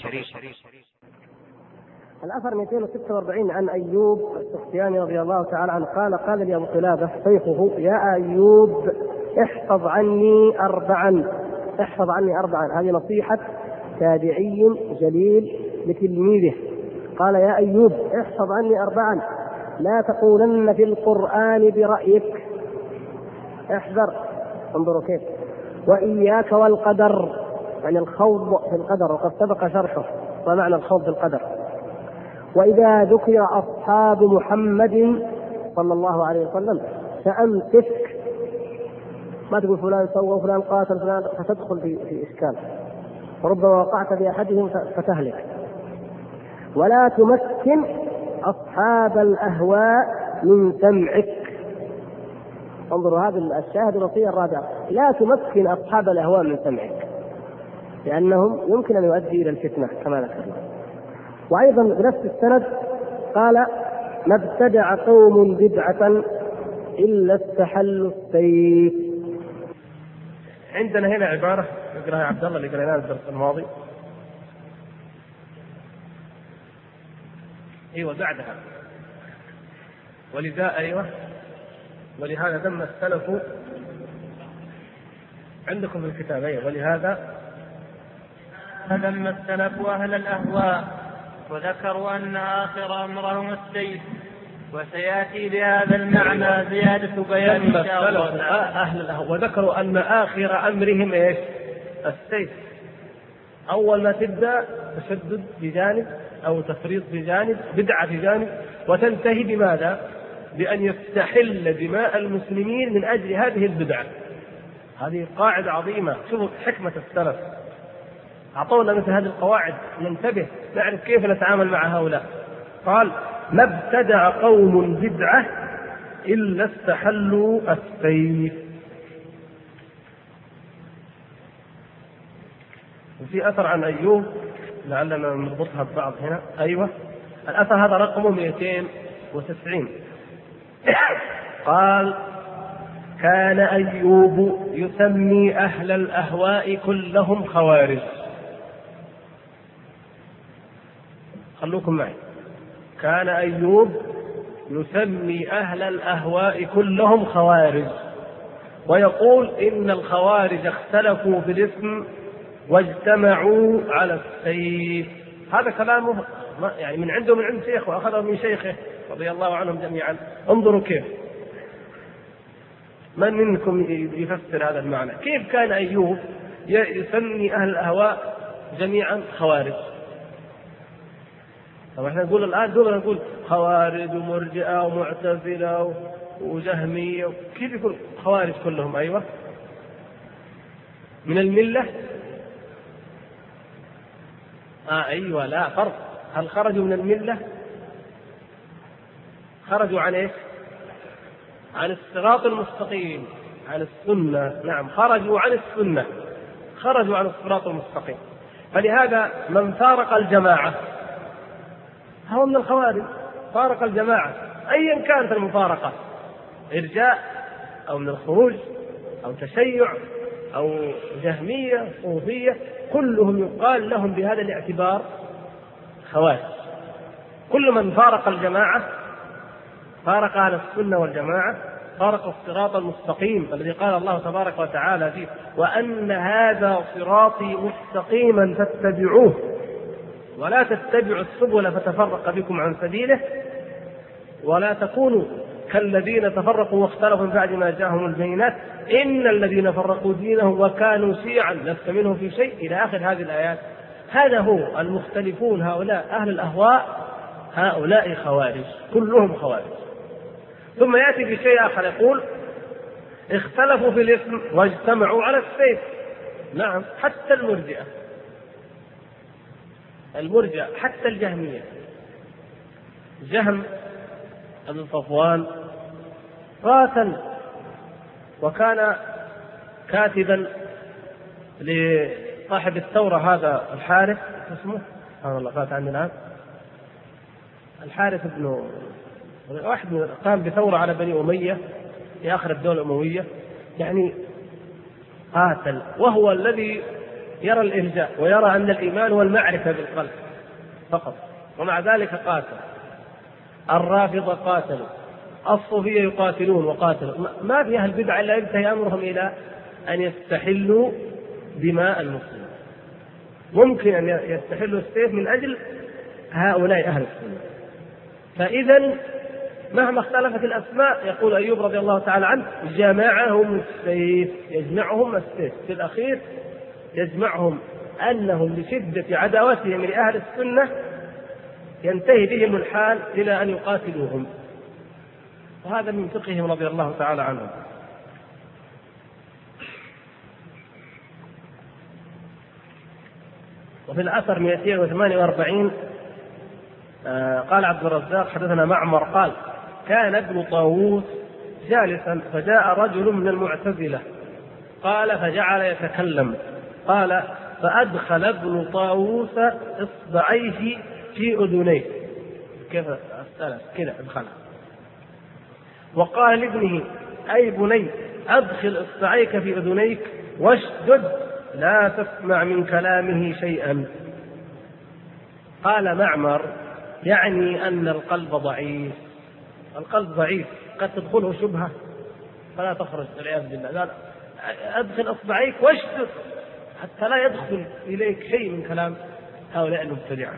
الأثر 246 عن أيوب السختياني رضي الله تعالى عنه قال لي أبو قلابة شيخه يا أيوب احفظ عني أربعا. هذه نصيحة تابعي جليل لتلميذه. قال يا أيوب احفظ عني أربعا، لا تقولن في القرآن برأيك، احذر، انظروا كيف، وإياك والقدر، يعني الخوض في القدر، وقد سبق شرحه ومعنى الخوض في القدر. وإذا ذكر أصحاب محمد صلى الله عليه وسلم فأمسك، ما تقول فلان سوى فلان قاتل فلان، فتدخل في إشكال، وربما وقعت بأحدهم فتهلك. ولا تمكن أصحاب الأهواء من سمعك. انظروا هذا الشاهد الوصية الرابعة، لا تمكن أصحاب الأهواء من سمعك، لأنهم يمكن أن يؤدي إلى الفتنة كما ذكرنا. وأيضا بنفس السند قال: ما ابتدع قوم بدعة إلا استحلوا السيف. عندنا هنا عبارة يقرأها عبد الله اللي قرأناها الدرس الماضي، أيوة بعدها، ولهذا ذم السلف عندكم في الكتاب، أيوة ولهذا فذم السلف أهل الأهواء وذكروا أن آخر أمرهم السيف، وسيأتي بهذا المعنى زيادة بيان إن شاء الله أهل الأهواء، وذكروا أن آخر أمرهم إيش؟ السيف. أول ما تبدأ تشدد بجانب أو تفريط بجانب، بدعة بجانب، وتنتهي بماذا؟ بأن يستحل دماء المسلمين من أجل هذه البدعة. هذه قاعدة عظيمة. شوفوا حكمة السلف، أعطونا مثل هذه القواعد ننتبه نعرف كيف نتعامل مع هؤلاء. قال: ما ابتدع قوم بدعة إلا استحلوا السيف. وفي أثر عن أيوب لعلنا نربطها ببعض هنا. أيوة الأثر هذا رقمه 290. قال: كان أيوب يسمي أهل الأهواء كلهم خوارج. خلوكم معي. كان أيوب يسمي أهل الأهواء كلهم خوارج، ويقول إن الخوارج اختلفوا في الاسم واجتمعوا على السيف. هذا كلامه يعني من عنده، من عند شيخه، وأخذه من شيخه رضي الله عنهم جميعا. انظروا كيف، من منكم يفسر هذا المعنى؟ كيف كان أيوب يسمي أهل الأهواء جميعا خوارج؟ طبعا احنا نقول الآن نقول خوارج ومرجئة ومعتزلة وجهمية، كيف يقول خوارج كلهم؟ أيوة من الملة. أيوة لا فرق. هل خرجوا من الملة؟ خرجوا عن إيش؟ عن الصراط المستقيم، عن السنة. نعم خرجوا عن السنة، خرجوا عن الصراط المستقيم. فلهذا من فارق الجماعة هو من الخوارج، فارق الجماعة أيا كانت المفارقة، إرجاء أو من الخروج أو تشيع أو جهمية صوفية، كلهم يقال لهم بهذا الاعتبار خوارج. كل من فارق الجماعة، فارق على السنة والجماعة، فارق الصراط المستقيم الذي قال الله تبارك وتعالى فيه: وأن هذا صراطي مستقيما فاتبعوه ولا تتبعوا السبل فتفرق بكم عن سبيله ولا تكونوا كالذين تفرقوا واختلفوا من بعد ما جاءهم البينات إن الذين فرقوا دينهم وكانوا شيعا لست منهم في شيء إلى آخر هذه الآيات. هذا هو المختلفون، هؤلاء أهل الأهواء، هؤلاء خوارج، كلهم خوارج. ثم يأتي بشيء آخر يقول: اختلفوا في الاسم واجتمعوا على السيف. نعم حتى المرجئة حتى الجهمية. جهم بن صفوان قاتل وكان كاتبا لصاحب الثورة هذا الحارث، اسمه سبحان الله فات عني الآن، الحارث بن واحد قام بثورة على بني أمية في آخر الدولة الأموية، يعني قاتل، وهو الذي يرى الإرجاء ويرى أن الإيمان هو المعرفة بالقلب فقط، ومع ذلك قاتل. الرافضة قاتلوا، الصوفية يقاتلون وقاتلوا. ما في أهل بدع إلا ينتهي أمرهم إلى أن يستحلوا دماء المسلمين. ممكن أن يستحلوا السيف من أجل هؤلاء أهل السنة. فإذا مهما اختلفت الأسماء، يقول أيوب رضي الله تعالى عنه: جمعهم السيف، يجمعهم السيف. في الأخير يجمعهم أنهم لشدة عداوتهم لأهل السنة ينتهي بهم الحال إلى أن يقاتلوهم، وهذا من فقههم رضي الله تعالى عنهم. وفي الأثر 248 قال عبد الرزاق حدثنا معمر قال كان ابن طاووس جالسا فجاء رجل من المعتزلة قال فجعل يتكلم قال فأدخل ابن طاووس إصبعيه في أذنيه كيف كذا أدخلها وقال لابنه أي بني أدخل إصبعيك في أذنيك واشدد لا تسمع من كلامه شيئا. قال معمر يعني أن القلب ضعيف، القلب ضعيف قد تدخله شبهة فلا تخرج والعياذ بالله. لا أدخل إصبعيك واشدد حتى لا يدخل إليك شيء من كلام هؤلاء المبتدعة.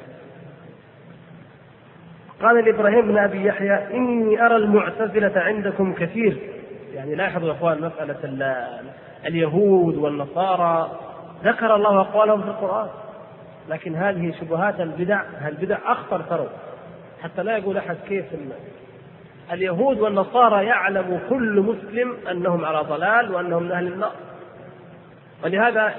قال لإبراهيم بن أبي يحيى إني أرى المعتزلة عندكم كثير. يعني لاحظوا يا أخوان مسألة اليهود والنصارى ذكر الله أقوالهم في القرآن، لكن هذه شبهات البدع أخطر ترى، حتى لا يقول أحد كيف اليهود والنصارى يعلم كل مسلم أنهم على ضلال وأنهم من أهل النار. ولهذا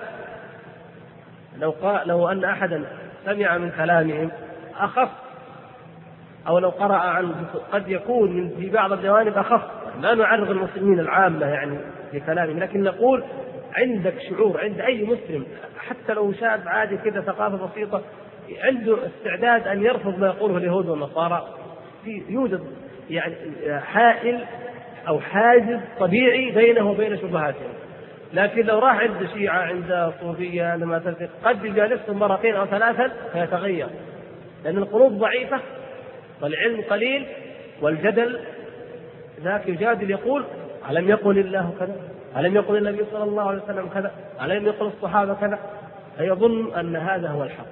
لو أن أحدا سمع من كلامهم أخف، أو لو قرأ عنه قد يكون في بعض الجوانب أخف. لا نعرض المسلمين العامة يعني في كلامهم، لكن نقول عندك شعور عند أي مسلم حتى لو شاب عادي كذا ثقافة بسيطة عنده استعداد أن يرفض ما يقوله اليهود والنصارى. يوجد يعني حائل أو حاجز طبيعي بينه وبين شبهاتهم. لكن لو راح عند شيعة عند صوفية لما تلتقي قد يجالسهم مرتين أو ثلاثا فيتغير، لأن القلوب ضعيفة والعلم قليل والجدل ذاك يجادل يقول ألم يقل الله كذا، ألم يقل النبي صلى الله عليه وسلم كذا، ألم يقل الصحابة كذا، فيظن أن هذا هو الحق.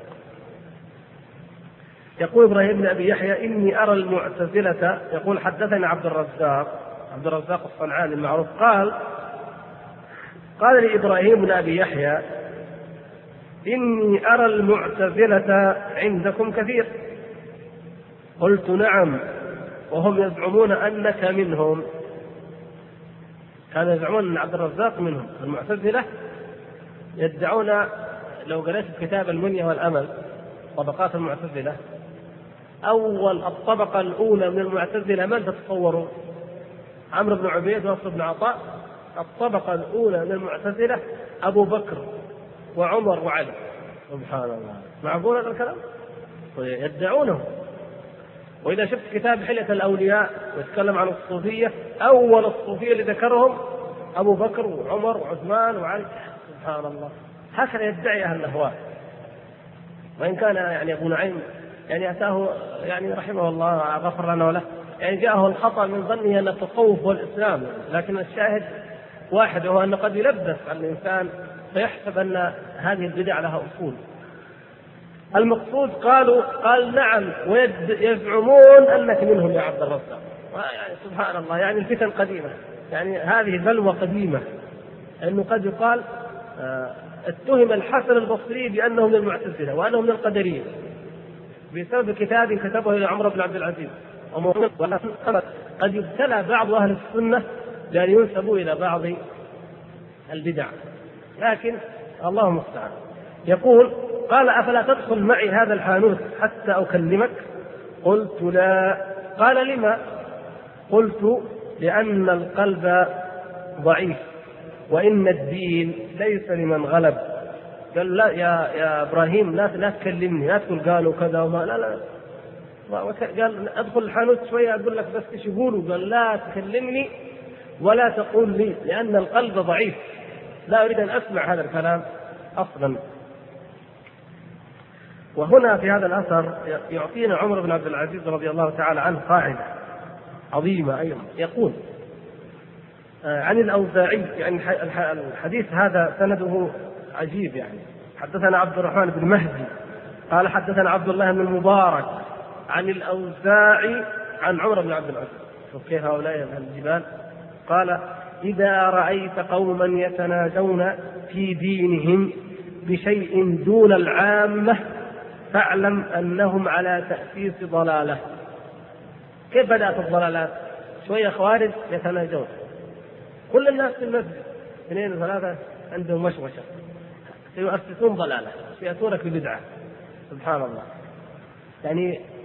يقول إبراهيم بن أبي يحيى إني أرى المعتزلة، يقول حدثني عبد الرزاق الصنعاني المعروف قال لي إبراهيم بن أبي يحيى إني أرى المعتزلة عندكم كثير. قلت نعم وهم يزعمون أنك منهم. كانوا يزعمون أن عبد الرزاق منهم. المعتزلة يدعون، لو قرأت كتاب المنية والأمل طبقات المعتزلة، أول الطبقة الأولى من المعتزلة من تتصوروا؟ عمرو بن عبيد وأصل بن عطاء. الطبقة الأولى من المعتزلة أبو بكر وعمر وعلي. سبحان الله، معقول هذا الكلام؟ يدعونه. وإذا شفت كتاب حلية الأولياء ويتكلم عن الصوفية، أول الصوفية اللي ذكرهم أبو بكر وعمر وعثمان وعلي. سبحان الله، هكذا يدعي أهل الأهواء. وإن كان يعني أبو نعيم يعني أتاه يعني رحمه الله غفر لنا وله، يعني جاءه الخطأ من ظنه أن التصوف هو الإسلام، لكن الشاهد واحد، وهو أن قد يلبس على الإنسان فيحسب أن هذه البدع لها أصول. المقصود قال نعم ويزعمون أنك منهم يا عبد الرزاق. يعني سبحان الله، يعني الفتن قديمة، يعني هذه بلوى قديمة، أنه قد يقال اتهم الحسن البصري بأنه من المعتزلة وأنه من القدرية بسبب كتاب كتبه إلى عمر بن عبد العزيز. قد يبتلى بعض أهل السنة بأن ينسبوا إلى بعض البدع، لكن الله المستعان. يقول قال أفلا تدخل معي هذا الحانوت حتى أكلمك؟ قلت لا. قال لما؟ قلت لأن القلب ضعيف وإن الدين ليس لمن غلب. قال لا يا إبراهيم لا تكلمني، لا تقول قالوا كذا وما لا. قال أدخل الحانوت شوية أقول لك بس إيش يقولوا. قال لا تكلمني ولا تقول لي لأن القلب ضعيف، لا أريد أن أسمع هذا الكلام أصلا. وهنا في هذا الأثر يعطينا عمر بن عبد العزيز رضي الله تعالى عنه قاعدة عظيمة أيضا. يقول عن الأوزاعي، يعني الحديث هذا سنده عجيب، يعني حدثنا عبد الرحمن بن مهدي قال حدثنا عبد الله بن المبارك عن الأوزاعي عن عمر بن عبد العزيز. شوف كيف هؤلاء الجبال. قال إذا رأيت قوما يتناجون في دينهم بشيء دون العامة فاعلم أنهم على تأسيس ضلالة. كيف بدأت الضلالات؟ شوية خوارج يتناجون، كل الناس في المسجد 2 و3 عندهم مشوشة، سيؤسسون ضلالة، سيأتونك ببدعة. سبحان الله، يعني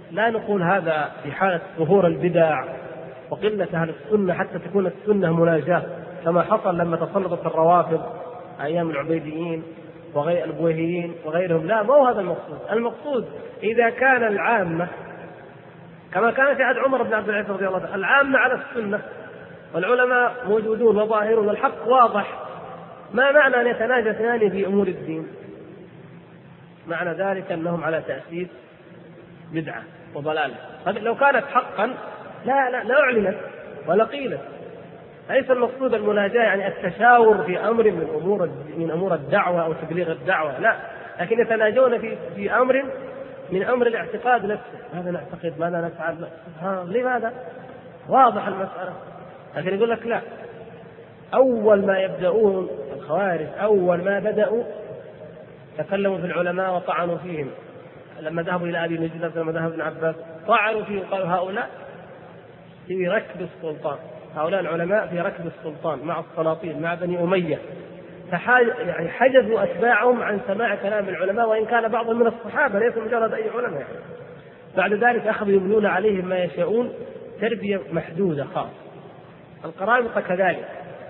لا نقول هذا في حالة ظهور البدع وقلة أهل السنة حتى تكون السنة مناجاة كما حصل لما تسلطت الروافض أيام العبيديين وغير البويهيين وغيرهم. لا، ما هو هذا المقصود. المقصود إذا كان العامة كما كان في عهد عمر بن عبد العزيز رضي الله عنه العامة على السنة والعلماء موجودون وظاهرون والحق واضح، ما معنى أن يتناجى اثنان في أمور الدين؟ معنى ذلك أنهم على تأسيس بدعة وضلالة. لو كانت حقا لا أعلنت ولا قيلت. ليس المقصود المناجاة يعني التشاور في أمر من أمور الدعوة أو تبليغ الدعوة، لا، لكن يتناجون في أمر من أمر الاعتقاد نفسه، ماذا نعتقد، ماذا نفعل، لماذا؟ واضح المسألة. لكن يقول لك لا، أول ما يبدأون الخوارج أول ما بدأوا تكلموا في العلماء وطعنوا فيهم. لما ذهبوا إلى أبي مجلس لما ذهب ابن عباس طعنوا فيه وقالوا هؤلاء في ركب السلطان، هؤلاء العلماء في ركب السلطان مع السلاطين مع بني أمية، يعني حجزوا أتباعهم عن سماع كلام العلماء وإن كان بعضهم من الصحابة ليس مجرد أي علماء. بعد ذلك أخذوا يبنون عليهم ما يشاءون تربية محدودة خاصة. القرامطة كذلك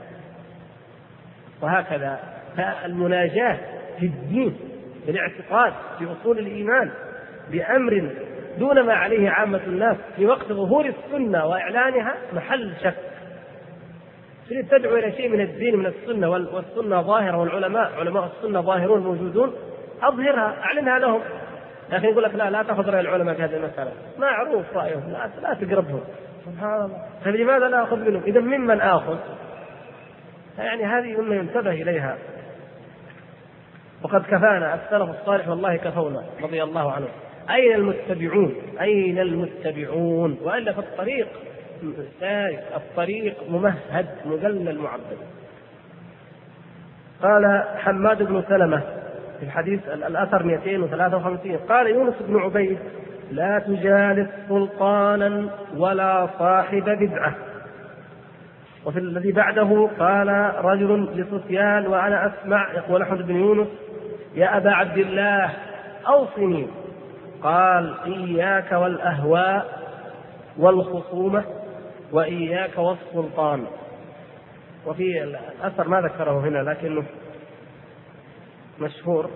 وهكذا. فالمناجاة في الدين في الاعتقاد في أصول الإيمان بأمر دون ما عليه عامة الناس في وقت ظهور السنة وإعلانها محل شك. تريد تدعو إلى شيء من الدين من السنة والسنة ظاهرة والعلماء علماء السنة ظاهرون موجودون، أظهرها أعلنها لهم. لكن يقول لك لا تأخذ رأي العلماء في هذه المسألة، معروف رأيهم، لا تقربهم. سبحان الله، فلماذا لا أخذ منهم؟ إذا ممن آخذ؟ يعني هذه مما ينتبه إليها. وقد كفانا السلف الصالح والله كفونا رضي الله عنهم. أين المتبعون؟ أين المتبعون؟ وإلا في الطريق ممهد مذلل معبد. قال حماد بن سلمة في الحديث الأثر 253 قال يونس بن عبيد لا تجالس سلطانا ولا صاحب بدعة. وفي الذي بعده قال رجل لسفيان وأنا أسمع يقول أحمد بن يونس يا أبا عبد الله أوصني، قال إياك والأهواء والخصومة وإياك والسلطان. وفي الأثر ما ذكره هنا لكنه مشهور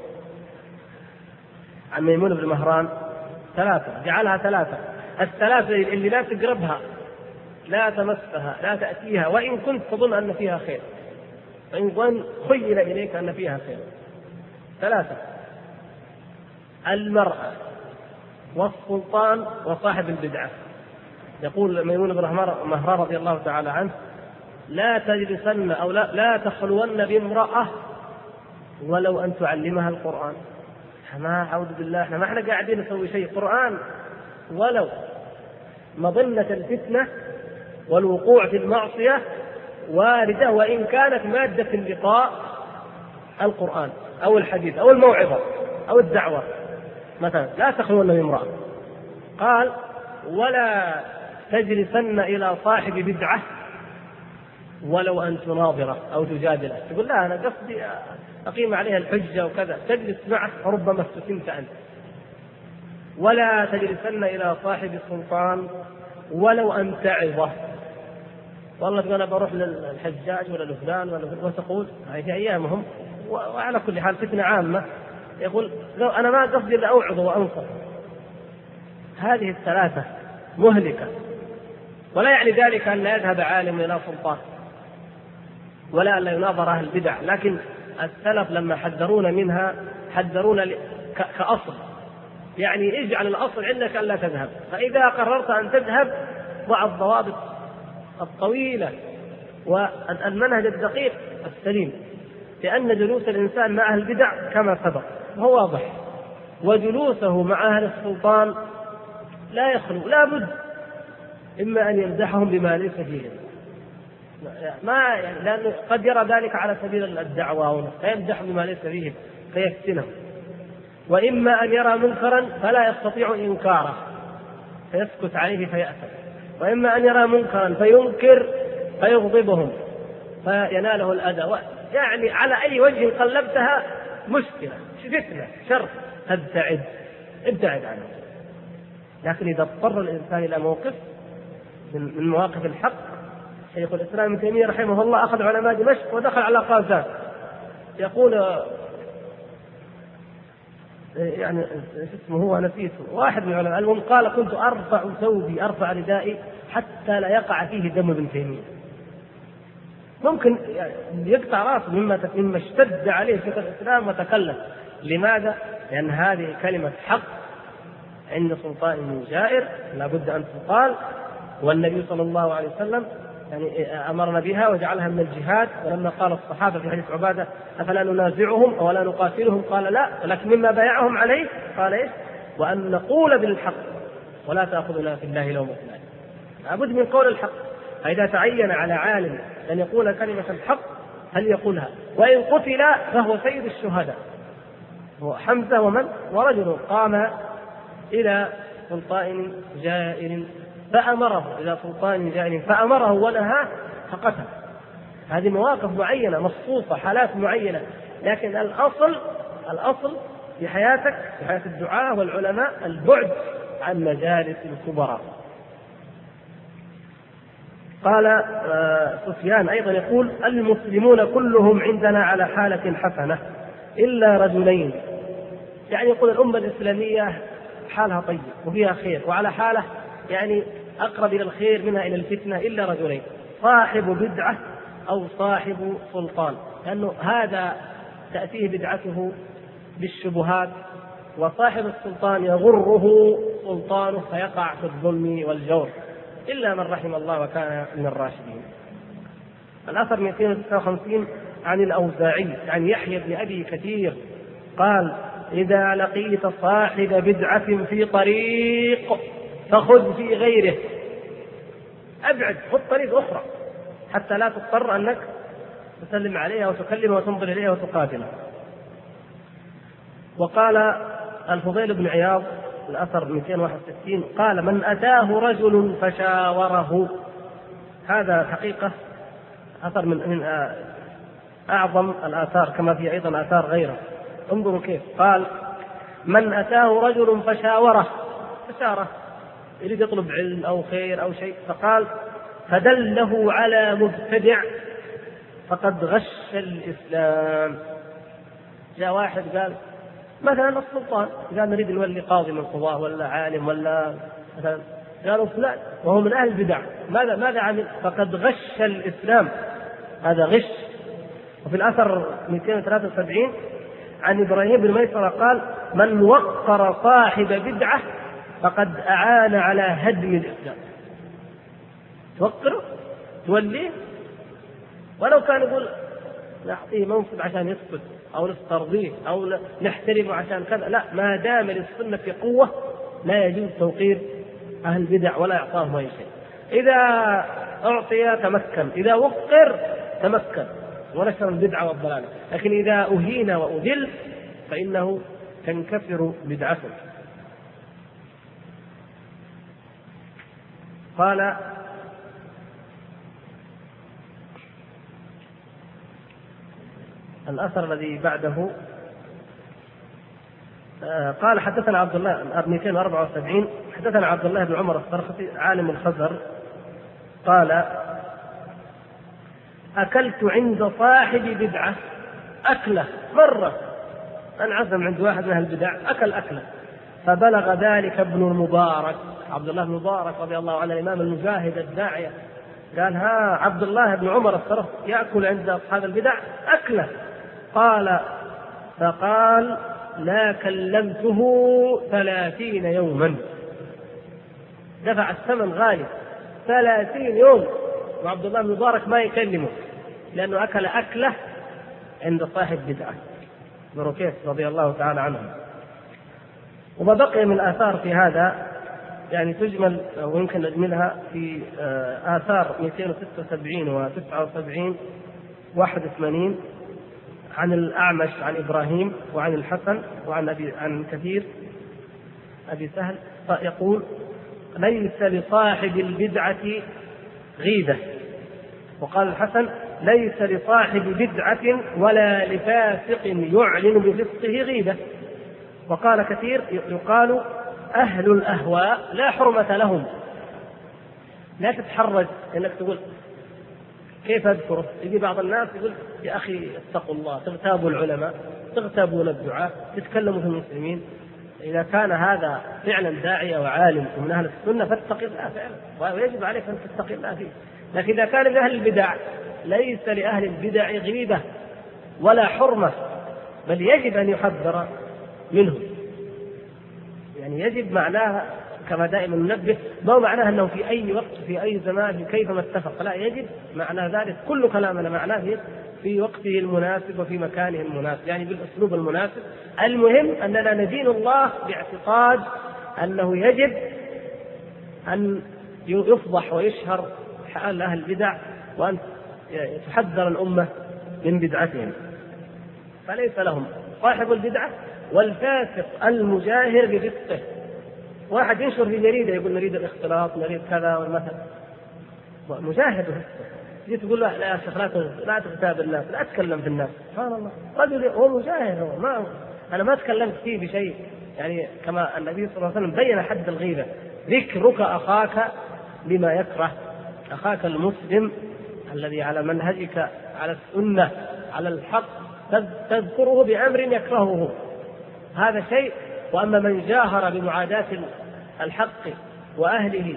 عن ميمون بن مهران جعلها ثلاثة. الثلاثة اللي لا تقربها لا تمسها لا تأتيها وإن كنت تظن أن فيها خير، وإن خيل إليك أن فيها خير. ثلاثة: المرأة والسلطان وصاحب البدعة. يقول ميمون بن مهران رضي الله تعالى عنه لا تجلسن أو لا تخلون بامرأة ولو أن تعلمها القرآن. ما أعوذ بالله، احنا ما احنا قاعدين نسوي شيء، قرآن ولو مظنة الفتنة والوقوع في المعصية واردة وإن كانت مادة اللقاء القرآن أو الحديث أو الموعظة أو الدعوة مثلا. لا تخلون بامرأة. قال ولا تجلسن إلى صاحب بدعة ولو أن تناظره أو تجادله. تقول لا أنا قصدي أقيم عليها الحجة وكذا، تجلس معه فربما استثمت أنت. ولا تجلسن إلى صاحب السلطان ولو أن تعظه. والله تقول أنا بروح للحجاج ولا لفلان وتقول هذه أيامهم، وعلى كل حال فتنة عامة. يقول لو أنا ما قصدي إلا أوعظ وأنصر. هذه الثلاثة مهلكة. ولا يعني ذلك أن لا يذهب عالم إلى سلطان ولا أن لا يناظر أهل البدع، لكن السلف لما حذرونا منها حذرونا كأصل، يعني اجعل الأصل عندك أن لا تذهب، فإذا قررت أن تذهب ضع الضوابط الطويلة والمنهج الدقيق السليم، لأن جلوس الإنسان مع أهل البدع كما سبق هو واضح، وجلوسه مع أهل السلطان لا يخلو، لا بد إما أن يمدحهم بما ليس فيهم، ما يعني لأنه قد يرى ذلك على سبيل الدعوة فيمدح بما ليس فيهم فيفتنه، وإما أن يرى منكرا فلا يستطيع إنكاره فيسكت عليه فيأثم، وإما أن يرى منكرا فينكر فيغضبهم فيناله الأذى. يعني على أي وجه قلبتها مشكلة، فتنة، شر. ابتعد عنه. لكن إذا اضطر الإنسان إلى موقف من مواقف الحق، شيخ الإسلام ابن تيمية رحمه الله أخذ علماء دمشق ودخل على قازان، يقول يعني اسمه هو نسيته، واحد من العلماء المهم قال: كنت أرفع ثوبي، أرفع ردائي حتى لا يقع فيه دم ابن تيمية. ممكن يقطع راسه مما اشتد عليه شيخ الإسلام وتكلم. لماذا؟ لأن هذه كلمة حق عند سلطان جائر لا بد أن تقال، والنبي صلى الله عليه وسلم يعني أمرنا بها وجعلها من الجهاد. ولما قال الصحابة في حديث عبادة: أفلا ننازعهم أو لا نقاتلهم؟ قال: لا، ولكن مما بايعهم عليه قال إيش؟ وأن نقول بالحق ولا تأخذنا في الله لومة لائم. لابد من قول الحق. فإذا تعين على عالم أن يقول كلمة الحق هل يقولها؟ وإن قتل فهو سيد الشهداء، هو حمزة ومن ورجل قام إلى سلطان جائر فأمره، إلى سلطان جائر فأمره ونهاه فقتل. هذه مواقف معينة مخصوصة، حالات معينة، لكن الأصل في حياتك، في حياة الدعاة والعلماء، البعد عن مجالس الكبراء. قال سفيان أيضا يقول: المسلمون كلهم عندنا على حالة حسنة إلا رجلين، يعني يقول الأمة الإسلامية حالها طيب وفيها خير، وعلى حالة يعني أقرب إلى الخير منها إلى الفتنة، إلا رجلين: صاحب بدعة أو صاحب سلطان، لأنه هذا تأتيه بدعته بالشبهات، وصاحب السلطان يغره سلطانه فيقع في الظلم والجور، إلا من رحم الله وكان من الراشدين. الأثر 259 عن الأوزاعي عن يحيى بن أبي كثير قال: إذا لقيت صاحب بدعة في طريق فخذ في غيره، أبعد، خذ طريق أخرى حتى لا تضطر أنك تسلم عليها وتكلمها وتنظر إليها وتقابلها. وقال الفضيل بن عياض الأثر 261 قال: من أتاه رجل فشاوره، هذا حقيقة أثر من أعظم الآثار، كما في أيضا آثار غيره. انظروا كيف قال: من أتاه رجل فشاوره، يريد يطلب علم أو خير أو شيء، فقال: فدله على مبتدع فقد غش الإسلام. جاء واحد قال مثلا السلطان قال: نريد نولي قاضي من القضاة ولا عالم ولا مثلا، قالوا فلان وهو من أهل البدع، ماذا عمل؟ فقد غش الإسلام، هذا غش. وفي الأثر 273 عن إبراهيم بن ميسرة قال: من وقر صاحب بدعة فقد أعان على هدم الإسلام. توقره، توليه، ولو كان يقول نعطيه منصب عشان يسكت أو نسترضيه أو نحترمه عشان كذا، لا، ما دام للسنة في قوة لا يجوز توقير أهل البدع ولا إعطاهم أي شيء. إذا أعطي تمكن، إذا وقر تمكن ونشر البدعة والضلالة، لكن إذا أهين وأذل فإنه تنكسر بدعته. قال: الأثر الذي بعده قال: حدثنا عبد الله 274 حدثنا عبد الله بن عمر السرخسي عالم الخزر قال: أكلت عند صاحب بدعة أكلة مرة، أنعزم عند واحد من أهل البدع أكل أكلة، فبلغ ذلك ابن المبارك، عبد الله بن المبارك رضي الله عنه الإمام المجاهد الداعية، قال: ها عبد الله بن عمر السرخسي يأكل عند أصحاب البدع أكلة. فقال: لا كلمته 30 يوما، دفع الثمن غالي 30 يوم وعبد الله بن مبارك ما يكلمه، لأنه أكل أكلة عند صاحب بدعة. بروكيس رضي الله تعالى عنه. وما بقي من آثار في هذا يعني تجمل ويمكن نجملها في آثار 276 و 79 81 عن الأعمش عن إبراهيم وعن الحسن عن كثير أبي سهل يقول: ليس لصاحب البدعة غيبة. وقال الحسن: ليس لصاحب بدعة ولا لفاسق يعلن بفسقه غيبة. وقال كثير: يقال أهل الأهواء لا حرمة لهم. لا تتحرج انك تقول كيف اذكره. يجي بعض الناس يقول يا اخي اتقوا الله، تغتابوا العلماء، تغتابون الدعاة، تتكلموا في المسلمين. اذا كان هذا فعلا داعية وعالم ومن اهل السنة فاتق الله فعلا، ويجب عليك ان تتقي الله فيه. لكن اذا كان من اهل البدع ليس لاهل البدع غيبة ولا حرمة، بل يجب ان يحذر منه. يعني يجب معناها كما دائما ننبه، ما معناه أنه في أي وقت في أي زمان كيفما اتفق، لا، يجب معنى ذلك كل كلامنا معناه في وقته المناسب وفي مكانه المناسب، يعني بالأسلوب المناسب. المهم أننا ندين الله باعتقاد أنه يجب أن يفضح ويشهر حال أهل البدع، وأن تحذر الأمة من بدعتهم. فليس لهم صاحب البدعة والفاسق المجاهر بفسقه. واحد ينشر في جريدة يقول نريد الاختلاط، نريد كذا والمثل، مجاهد بفسقه، تقول له لا يا شيخ لا تغتاب الناس، لا تتكلم في الناس. سبحان الله، رجل هو مجاهد، هو أنا ما تكلمت فيه بشيء. يعني كما النبي صلى الله عليه وسلم بين حد الغيبة: ذكرك أخاك بما يكره. أخاك المسلم الذي على منهجك، على السنة، على الحق، تذكره بأمر يكرهه، هذا شيء. وأما من جاهر بمعاداة الحق وأهله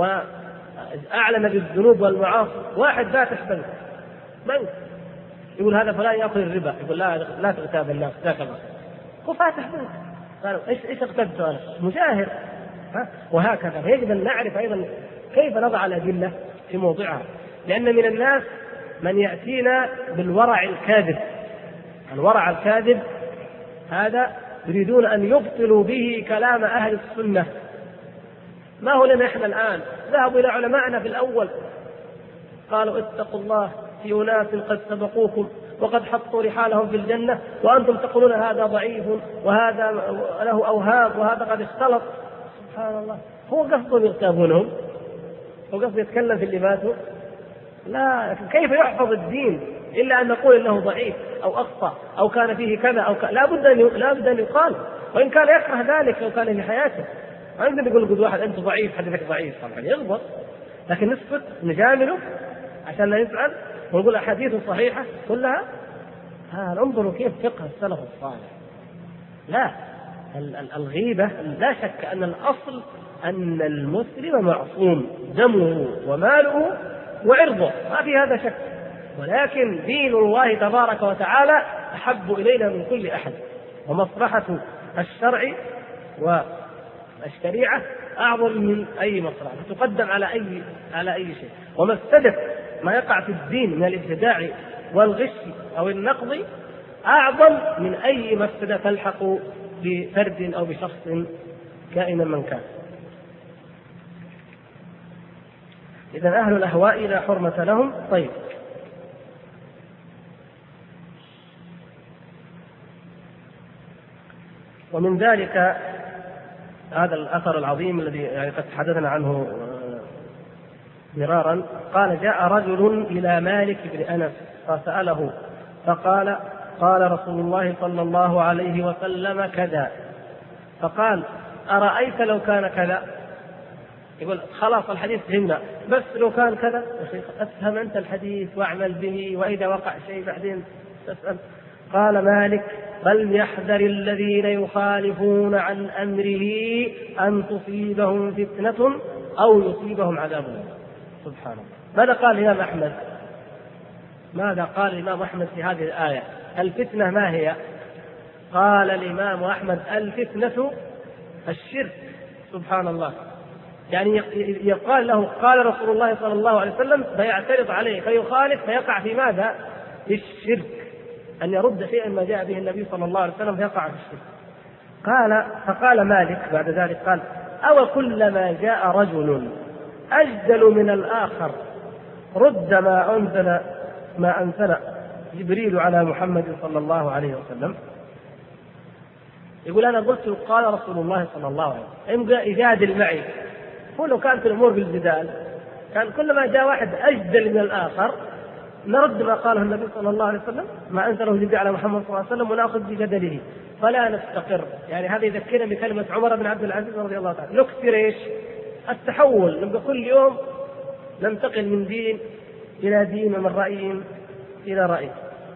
وأعلن بالذنوب والمعاصي، واحد فاتح بنك يقول هذا فلان يأكل الربا، يقول لا تغتاب الناس، ذاك الله هو فاتح بنك، قالوا ايش اغتبت انا؟ مجاهر. وهكذا. فيجب ان نعرف ايضا كيف نضع الادله في موضعها، لان من الناس من ياتينا بالورع الكاذب. الورع الكاذب هذا يريدون ان يبطلوا به كلام اهل السنه. ما هو لنا احنا الان؟ ذهبوا الى علمائنا في الاول قالوا اتقوا الله في اناس قد سبقوكم وقد حطوا رحالهم في الجنة، وأنتم تقولون هذا ضعيف وهذا له أوهام وهذا قد اختلط. سبحان الله، هو قصدهم يغتابونهم؟ هو قصده يتكلم في اللي ماتوا؟ لا، كيف يحفظ الدين إلا أن نقول إنه ضعيف أو أخطأ أو كان فيه كذا أو لا بد أن يقال، وإن كان يكره ذلك لو كان في حياته. ما يقدر يقول قد واحد أنت ضعيف حديثك ضعيف، طبعا يغضب، لكن نسكت نجامله عشان لا يزعل ونقول أحاديث صحيحة كلها. انظروا كيف فقه السلف الصالح. لا، الغيبة لا شك أن الأصل أن المسلم معصوم، دمه وماله وعرضه، ما في هذا شك. ولكن دين الله تبارك وتعالى أحب إلينا من كل أحد، ومصلحة الشرع والشريعة أعظم من أي مصلحة، تقدم على أي شيء. ومفسدة ما يقع في الدين من الابتداع والغش أو النقض أعظم من أي مفسدة تلحق بفرد أو بشخص كائنا من كان. إذن أهل الأهواء لا حرمة لهم. طيب، ومن ذلك هذا الأثر العظيم الذي يعني قد تحدثنا عنه مرارا. قال جاء رجل إلى مالك بن أنس فسأله فقال قال رسول الله صلى الله عليه وسلم كذا، فقال أرأيت لو كان كذا؟ يقول خلاص الحديث فهمنا، بس لو كان كذا يا شيخ أفهم أنت الحديث واعمل به، وإذا وقع شيء بعدين تسأل. قال مالك فليحذر الذين يخالفون عن أمره أن تصيبهم فتنة أو يصيبهم عذاب. سبحان الله. ماذا قال الإمام أحمد؟ ماذا قال الإمام أحمد في هذه الآية؟ الفتنة ما هي؟ قال الإمام أحمد الفتنة الشرك. سبحان الله. يعني يقال له قال رسول الله صلى الله عليه وسلم فيعترض عليه فيخالف فيقع في ماذا؟ في الشرك، أن يرد شيئا ما جاء به النبي صلى الله عليه وسلم فيقع في الشرك. فقال مالك بعد ذلك قال أو كلما جاء رجل أجدل من الآخر رد ما أنزل جبريل على محمد صلى الله عليه وسلم. يقول أنا قلت قال رسول الله صلى الله عليه وسلم يجادل معي، هو لو كانت الأمور بالجدال كان كلما جاء واحد أجدل من الآخر نرد ما قاله النبي صلى الله عليه وسلم ما أنزله جبريل على محمد صلى الله عليه وسلم ونأخذ بجدله فلا نستقر. يعني هذا يذكرنا بكلمة عمر بن عبد العزيز رضي الله تعالى نكثر إيش؟ التحول، نبقى كل يوم ننتقل من دين إلى دين ومن رأي إلى رأي.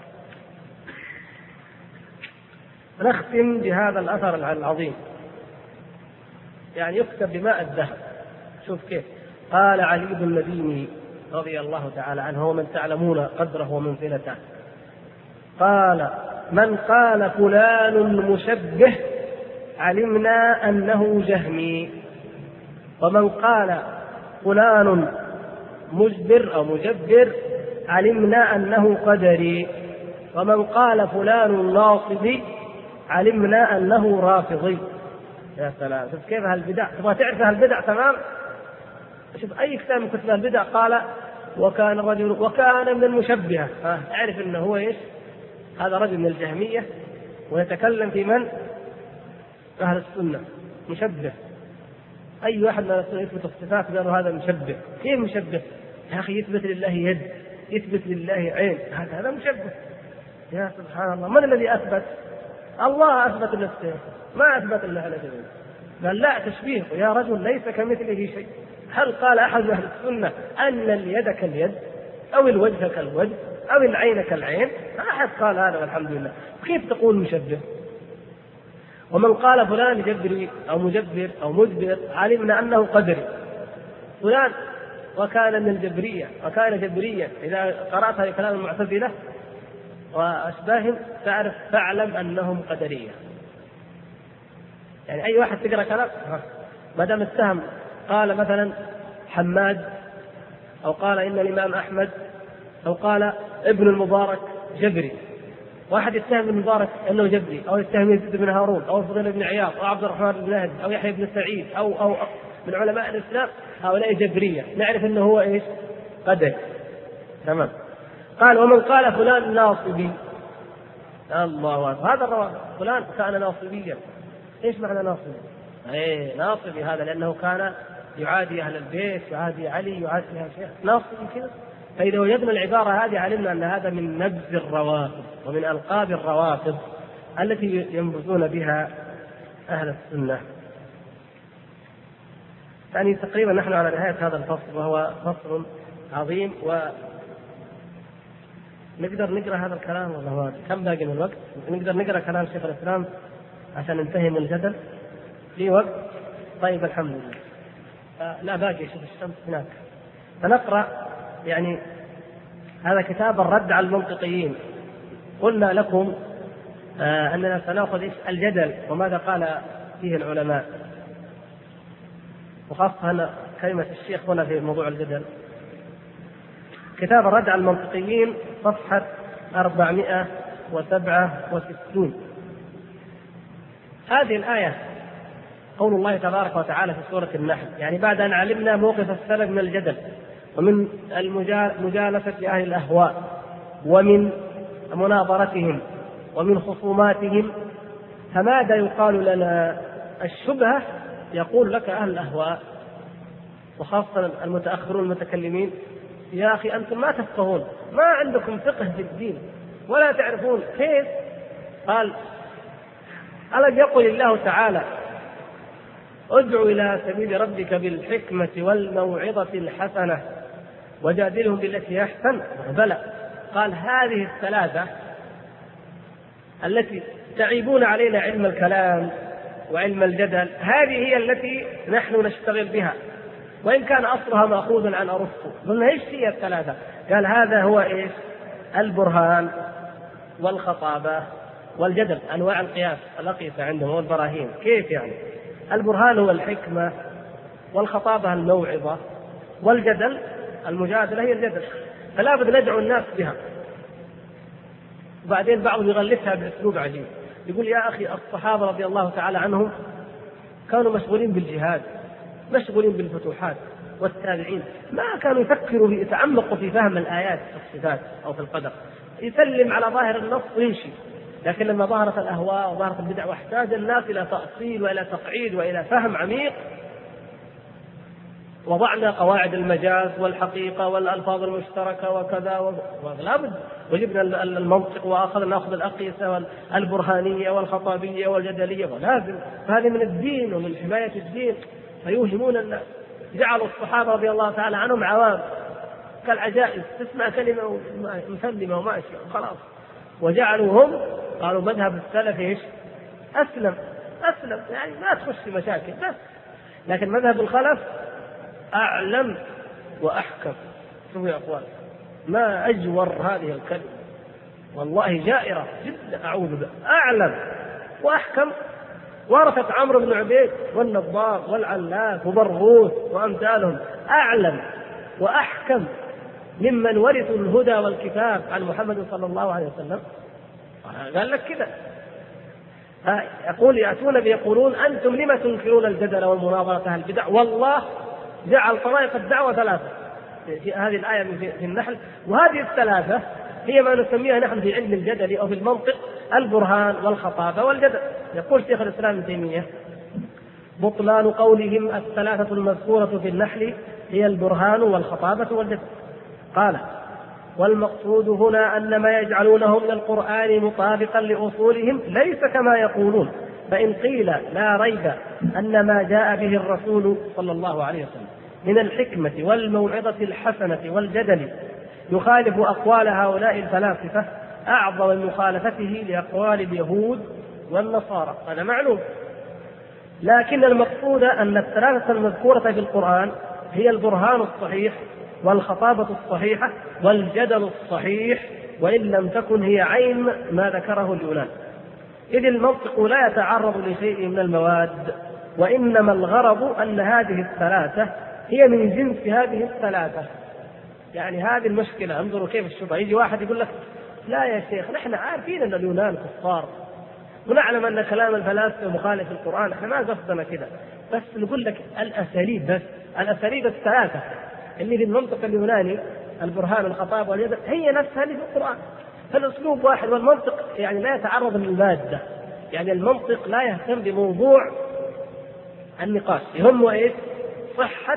نختم بهذا الأثر العظيم، يعني يكتب بماء الذهب. شوف كيف قال علي بن المديني رضي الله تعالى عنه ومن تعلمون قدره ومنزلته، قال: من قال فلان مشبه علمنا أنه جهمي، ومن قال فلان مجبر أو مجبر علمنا أنه قدري، ومن قال فلان ناصبي علمنا أنه رافضي. يا سلام، شوف كيف هالبدع، تبغى تعرف هالبدع تمام؟ شوف أي كتاب من كتب البدع قال وكان الرجل وكان من المشبهة، اعرف أنه هو إيش؟ هذا رجل من الجهمية ويتكلم في من؟ أهل السنة، مشبه. أي واحد من السنة يثبت الصفات قالوا هذا مشبه. كيف مشبه؟ يا أخي يثبت لله يد، يثبت لله عين، هذا مشبه. يا سبحان الله، من الذي أثبت؟ الله أثبت نفسه، ما أثبت الله على جميع. قال لا، تشبيه يا رجل، ليس كمثله شيء. هل قال أحد أهل السنة أن اليد كاليد أو الوجه كالوجه أو العين كالعين؟ ما أحد قال هذا والحمد لله. كيف تقول مشبه؟ ومن قال فلان جبري أو مجبر أو مجبر علمنا أنه قدري. فلان وكان من الجبرية وكان جبريا، إذا قرأت في كلام المعتزلة وأشباههم فاعلم أنهم قدرية. يعني أي واحد تقرأ كلام ما دام اتهم، قال مثلا حماد أو قال إن الإمام أحمد أو قال ابن المبارك جبري، واحد يتهم ابن المبارك أنه جبري، أو يتهم يزيد بن هارون أو الفضيل بن عياض أو عبد الرحمن بن مهدي أو يحيى بن سعيد أو من علماء الإسلام، هؤلاء جبرية، نعرف أنه هو إيش؟ قدر. تمام. قال ومن قال فلان ناصبي، الله أكبر، هذا الرواب فلان كان ناصبيا. إيش معنى ناصبي؟ ناصبي هذا لأنه كان يعادي أهل البيت، يعادي علي، يعادي شيخ، ناصبي كذا. فإذا وجدنا العبارة هذه علمنا أن هذا من نبذ الروافض ومن ألقاب الروافض التي ينبذون بها أهل السنة. يعني تقريبا نحن على نهاية هذا الفصل، وهو فصل عظيم، ونقدر نقرأ هذا الكلام والله كم باقي من الوقت؟ نقدر نقرأ كلام شيخ الإسلام عشان ننتهي من الجدل في وقت؟ طيب الحمد لله. لا باقي، شوف الشمس هناك. فنقرأ يعني هذا كتاب الرد على المنطقيين. قلنا لكم أننا سنأخذ الجدل وماذا قال فيه العلماء، وخاصة كلمة الشيخ هنا في موضوع الجدل. كتاب الرد على المنطقيين صفحة 467. هذه الآية قول الله تبارك وتعالى في سورة النحل، يعني بعد أن علمنا موقف السلف من الجدل ومن مجالسة أهل الأهواء ومن مناظرتهم ومن خصوماتهم، فماذا يقال لنا؟ الشبهة يقول لك أهل الأهواء وخاصة المتأخرون المتكلمين: يا أخي أنتم ما تفقهون، ما عندكم فقه في الدين ولا تعرفون كيف. قال: ألم يقل الله تعالى: ادع إلى سبيل ربك بالحكمة والموعظة الحسنة وجادلهم بالتي أحسن؟ بلى. قال: هذه الثلاثة التي تعيبون علينا علم الكلام وعلم الجدل، هذه هي التي نحن نشتغل بها، وإن كان أصلها مأخوذ عن أرسطو. قلنا إيش هي الثلاثة؟ قال: هذا هو إيش؟ البرهان والخطابة والجدل، أنواع القياس الأقيسة عندهم والبراهين. كيف يعني؟ البرهان هو الحكمة، والخطابة الموعظة، والجدل المجادلة هي الجدل. فلا بد ندعو الناس بها. وبعدين بعضهم يغلفها بأسلوب عجيب، يقول: يا أخي الصحابة رضي الله تعالى عنهم كانوا مشغولين بالجهاد، مشغولين بالفتوحات، والتابعين ما كانوا يفكروا يتعمقوا في فهم الآيات في الصفات أو في القدر، يسلم على ظاهر النص ويمشي. لكن لما ظهرت الأهواء وظهرت البدع واحتاج الناس إلى تأصيل وإلى تقعيد وإلى فهم عميق، وضعنا قواعد المجاز والحقيقة والألفاظ المشتركة وكذا ولا بد، وجبنا المنطق نأخذ الأقيسة والبرهانية والخطابية والجدلية، ولازم هذه من الدين ومن حماية الدين. فيوهمون الناس، جعلوا الصحابة رضي الله تعالى عنهم عوام كالعجائز، تسمع كلمة مسلمة وماشية وخلاص. وجعلوا هم قالوا مذهب السلف ايش؟ أسلم يعني ما تخش في مشاكل بس، لكن مذهب الخلف أعلم وأحكم. شوفوا يا أخوان، ما أجور هذه الكلمة، والله جائرة جدا، أعوذ بالله. أعلم وأحكم، ورثت عمرو بن عبيد والنضار والعلاف وبرغوث وأمثالهم، أعلم وأحكم ممن ورثوا الهدى والكتاب عن محمد صلى الله عليه وسلم. قال لك كذا، يقولون أنتم لما تنكرون الجدل والمناظرة أهل البدع؟ والله جعل طرائق الدعوة ثلاثة في هذه الآية في النحل، وهذه الثلاثة هي ما نسميها نحن في علم الجدل أو في المنطق البرهان والخطابة والجدل. يقول شيخ الإسلام ابن تيمية: بطلان قولهم الثلاثة المذكورة في النحل هي البرهان والخطابة والجدل. قال: والمقصود هنا أن ما يجعلونه من القرآن مطابقا لأصولهم ليس كما يقولون، فإن قيل لا ريب أن ما جاء به الرسول صلى الله عليه وسلم من الحكمة والموعظة الحسنة والجدل يخالف أقوال هؤلاء الفلاسفة أعظم من مخالفته لأقوال اليهود والنصارى، هذا معلوم. لكن المقصود أن الثلاثة المذكورة في القرآن هي البرهان الصحيح والخطابة الصحيحة والجدل الصحيح، وإن لم تكن هي عين ما ذكره اليونان، إذ المنطق لا يتعرض لشيء من المواد، وإنما الغرض أن هذه الثلاثة هي من جنس هذه الثلاثة. يعني هذه المشكلة، انظروا كيف الشبهة. يجي واحد يقول لك: لا يا شيخ، نحن عارفين أن اليونان كفار ونعلم أن كلام الفلاسفة مخالف للقرآن، احنا ما قصدنا كذا، بس نقول لك الأساليب، بس الأساليب الثلاثة اللي في المنطق اليوناني، البرهان والخطاب والجدل، هي نفسها اللي في القرآن، فالأسلوب واحد. والمنطق يعني لا يتعرض للمادة، يعني المنطق لا يهتم بموضوع النقاش، يهمه ايش؟ صحة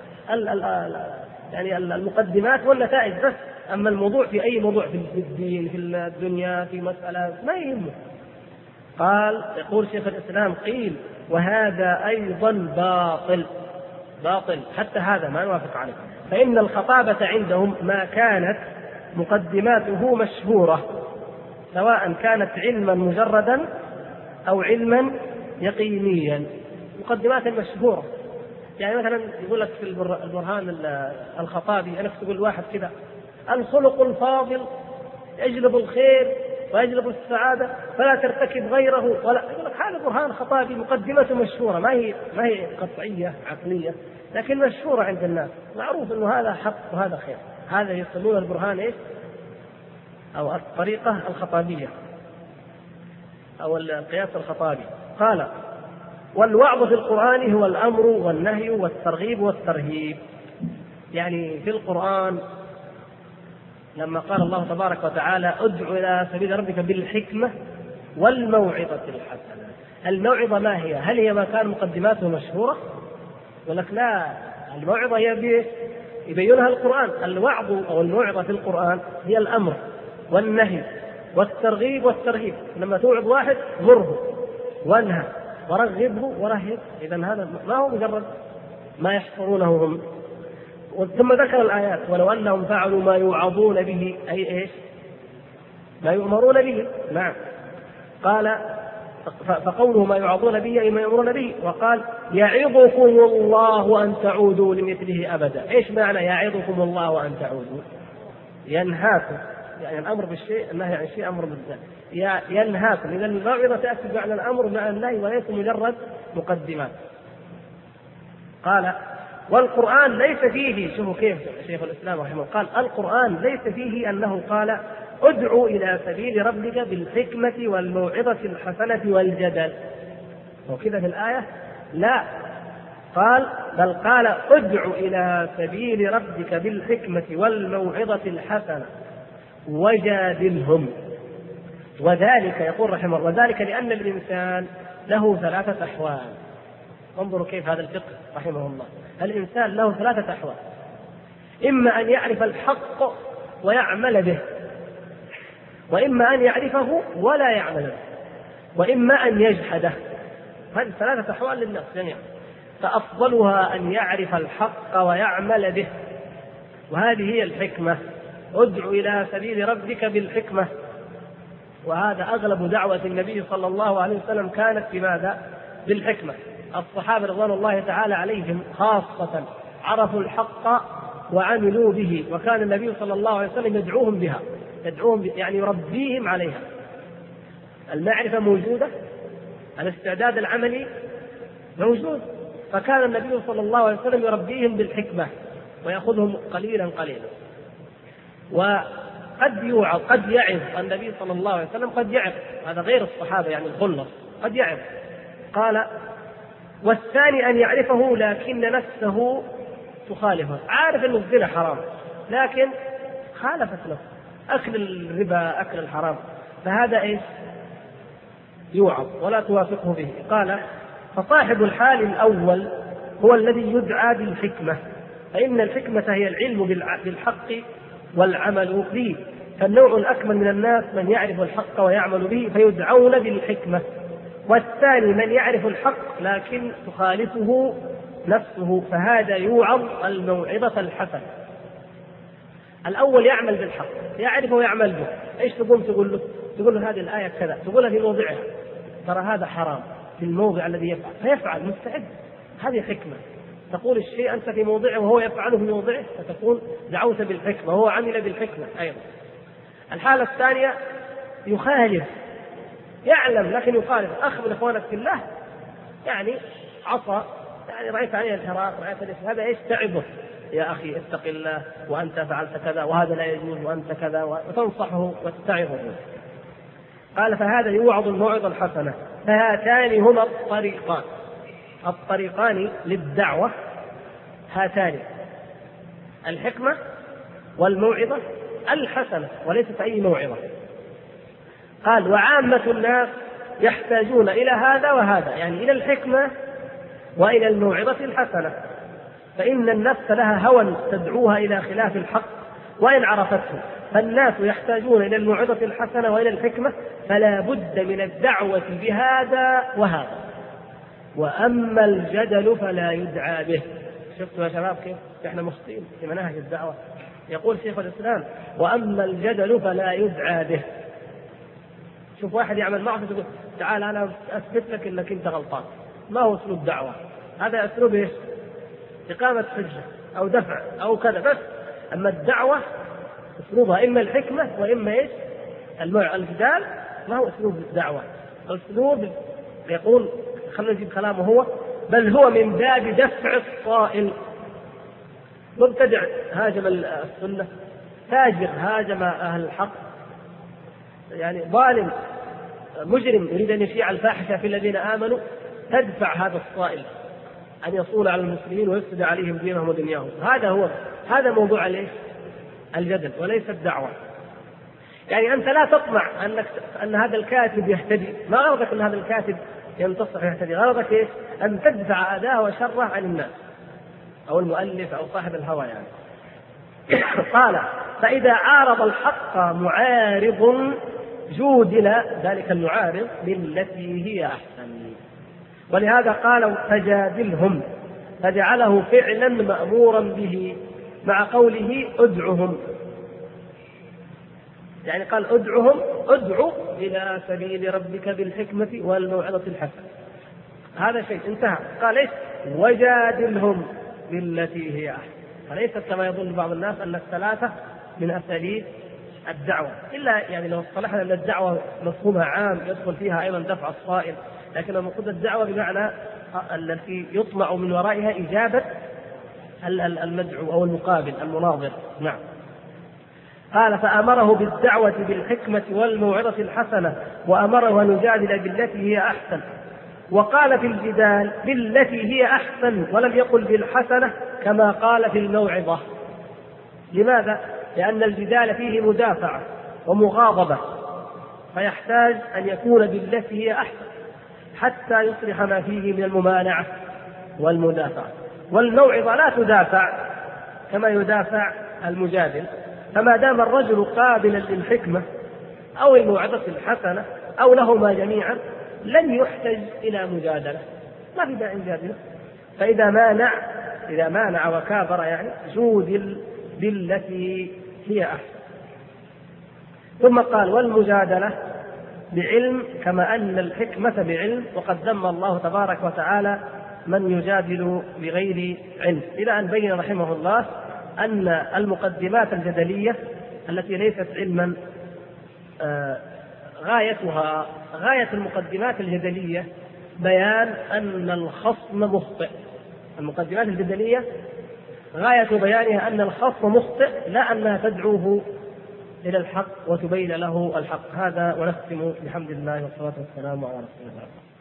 يعني المقدمات والنتائج بس. أما الموضوع في أي موضوع في الدين في الدنيا في مسألة ما يهمه. قال: يقول شيخ الإسلام: قيل وهذا أيضا باطل، حتى هذا ما نوافق عليه، فإن الخطابة عندهم ما كانت مقدماته مشهورة، سواء كانت علما مجردا أو علما يقينيا. مقدمات مشهورة، يعني مثلا يقول لك في البرهان الخطابي، أنا تقول واحد كذا: الخلق الفاضل يجلب الخير ويجلب السعادة فلا ترتكب غيره، ولا يقول لك هذا برهان خطابي، مقدمته مشهورة، ما هي قطعية عقلية، لكن مشهورة عند الناس، معروف أنه هذا حق وهذا خير. هذا يسمونه البرهان إيش؟ أو الطريقة الخطابية أو القياس الخطابي. قال: والوعظ في القرآن هو الأمر والنهي والترغيب والترهيب. يعني في القرآن لما قال الله تبارك وتعالى: ادع إلى سبيل ربك بالحكمة والموعظة الحسنة، الموعظة ما هي؟ هل هي ما كان مقدماته مشهورة؟ يقول لك لا، الموعظة هي يبينها القرآن. الوعظ أو الموعظة في القرآن هي الأمر والنهي والترغيب والترهيب. لما توعظ واحد مره وانهى ورغبه ورهب، إذن هذا ما هو مجرد ما يحصرونه هم. ثم ذكر الآيات: ولو أنهم فعلوا ما يوعظون به، أي إيش؟ ما يؤمرون به. نعم. قال: فقوله ما يوعظون به أي ما يؤمرون به. وقال: يعظكم الله أن تعودوا لمثله أبدا. إيش معنى يعظكم الله أن تعودوا؟ ينهاكم، يعني الأمر بالشيء، النهي عن الشيء أمر بالذات، ينهاكم. إذا الموعظة تأتي على الأمر مع النهي وليس مجرد مقدمات. قال: والقرآن ليس فيه، شوفوا كيف شيخ الإسلام رحمه الله قال: القرآن ليس فيه أنه قال: ادعوا إلى سبيل ربك بالحكمة والموعظة الحسنة والجدل، وكذا في الآية لا، قال بل قال: ادعوا إلى سبيل ربك بالحكمة والموعظة الحسنة وجادلهم. وذلك يقول رحمه الله: وذلك لأن الإنسان له ثلاثة أحوال. انظروا كيف هذا الفقه رحمه الله. الإنسان له ثلاثة أحوال: إما أن يعرف الحق ويعمل به، وإما أن يعرفه ولا يعمل به، وإما أن يجحده. هذه ثلاثة أحوال للناس جميعا، فأفضلها أن يعرف الحق ويعمل به، وهذه هي الحكمة. ادع إلى سبيل ربك بالحكمة. وهذا أغلب دعوة النبي صلى الله عليه وسلم كانت بماذا؟ بالحكمة. الصحابة رضوان الله تعالى عليهم خاصة عرفوا الحق وعملوا به، وكان النبي صلى الله عليه وسلم يدعوهم بها، يعني يربيهم عليها. المعرفة موجودة، الاستعداد العملي موجود، فكان النبي صلى الله عليه وسلم يربيهم بالحكمة ويأخذهم قليلا قليلا. وقد يوعظ، قد يعظ النبي صلى الله عليه وسلم، قد يعظ، هذا غير الصحابة يعني الخلص، قد يعظ. قال: والثاني أن يعرفه لكن نفسه تخالفه، عارف أن الزنا حرام لكن خالفت نفسه، أكل الربا، أكل الحرام، فهذا إيش؟ يوعظ ولا توافقه به. قال: فصاحب الحال الأول هو الذي يدعى بالحكمة، فإن الحكمة هي العلم بالحق والعمل به. فالنوع الأكمل من الناس من يعرف الحق ويعمل به فيدعون بالحكمة. والثاني من يعرف الحق لكن تخالفه نفسه، فهذا يوعظ الموعظة الحسنة. الأول يعمل بالحق، يعرفه ويعمل به. إيش تقوم تقول له؟ تقول له هذه الآية كذا، تقولها في موضعها، ترى هذا حرام في الموضع الذي يفعل، فيفعل مستعد. هذه حكمة. تقول الشيء أنت في موضعه وهو يفعله في موضعه، فتكون دعوت بالحكمة وهو عمل بالحكمة أيضا. الحالة الثانية يخالف، يعلم لكن يخالف. أخ من إخوانك في الله يعني عصى، يعني رأيت عليه الحراك، رأيت هذا إيش؟ تعبه: يا أخي اتق الله، وأنت فعلت كذا، وهذا لا يجوز، وأنت كذا، وتنصحه وتتعظه. قال: فهذا يوعظ الموعظة الحسنة. فهاتان هما الطريقان للدعوة، هاتان: الحكمة والموعظة الحسنة، وليست أي موعظة. قال: وعامة الناس يحتاجون إلى هذا وهذا، يعني إلى الحكمة وإلى الموعظة الحسنة، فإن النفس لها هوى تدعوها إلى خلاف الحق وإن عرفته، فالناس يحتاجون إلى الموعظة الحسنة وإلى الحكمة، فلا بد من الدعوة بهذا وهذا. وأما الجدل فلا يدعى به. شفتوا يا شباب كيف احنا مخطئين في مناهج الدعوة؟ يقول شيخ الإسلام: وأما الجدل فلا يدعى به. شوف واحد يعمل معصية تقول: تعال أنا أثبت لك إنك أنت غلطان. ما هو أسلوب دعوة هذا؟ أسلوب إيش؟ إقامة حجة أو دفع أو كذا بس. أما الدعوة أسلوبها إما الحكمة وإما إيش؟ الجدال. ما هو أسلوب الدعوة؟ أسلوب يقول، خلينا نجيب كلامه هو: بل هو من باب دفع الصائل. مبتدع هاجم السنة، تاجر هاجم أهل الحق، يعني ظالم مجرم يريد أن يشيع الفاحشة في الذين آمنوا، تدفع هذا الصائل أن يصول على المسلمين ويفسد عليهم دينهم ودنياهم. هذا موضوع الجدل وليس الدعوة. يعني أنت لا تطمع أن هذا الكاتب يهتدي، ما غرضك أن هذا الكاتب ينتصح يهتدي، غرضك إيش؟ أن تدفع أذاه وشره عن الناس أو المؤلف أو صاحب الهوى يعني. قال: فإذا عارض الحق معارض جودل ذلك المعارض بالتي هي أحسن. ولهذا قالوا: فجادلهم، فجعله فعلا مأمورا به مع قوله: ادعهم. يعني قال: ادعو إلى سبيل ربك بالحكمة والموعظة الحسنة. هذا شيء انتهى. قال إيش؟ وجادلهم بالتي هي أحسن. فليست كما يظن بعض الناس أن الثلاثة من أساليب الدعوة، إلا يعني لو اصطلحنا أن الدعوة مفهومها عام يدخل فيها أيضا دفع الصائل، لكن المقصود الدعوة بمعنى التي يطمع من ورائها إجابة المدعو أو المقابل المناظر. نعم. قال: فأمره بالدعوة بالحكمة والموعظة الحسنة، وأمره أن يجادل بالتي هي أحسن. وقال في الجدال بالتي هي أحسن، ولم يقل بالحسنة كما قال في الموعظة. لماذا؟ لأن الجدال فيه مدافعة ومغاضبة، فيحتاج أن يكون بالتي هي أحسن حتى يصلح ما فيه من الممانعة والمدافعة. والموعظة لا تدافع كما يدافع المجادل، فما دام الرجل قابلا للحكمة أو الموعظة الحسنة أو لهما جميعا لن يحتج إلى مجادلة، ما في داعي مجادلة. فإذا مانع وكابر يعني جودل بالتي هي أحسن. ثم قال والمجادلة بعلم كما أن الحكمة بعلم، وقد ذم الله تبارك وتعالى من يجادل بغير علم، إلى أن بين رحمه الله أن المقدمات الجدلية التي ليست علما غاية المقدمات الجدلية بيان أن الخصم مخطئ. المقدمات الجدلية غاية بيانها أن الخصم مخطئ، لا أنها تدعوه إلى الحق وتبين له الحق. هذا ونختم بحمد الله والصلاة والسلام على رسول الله.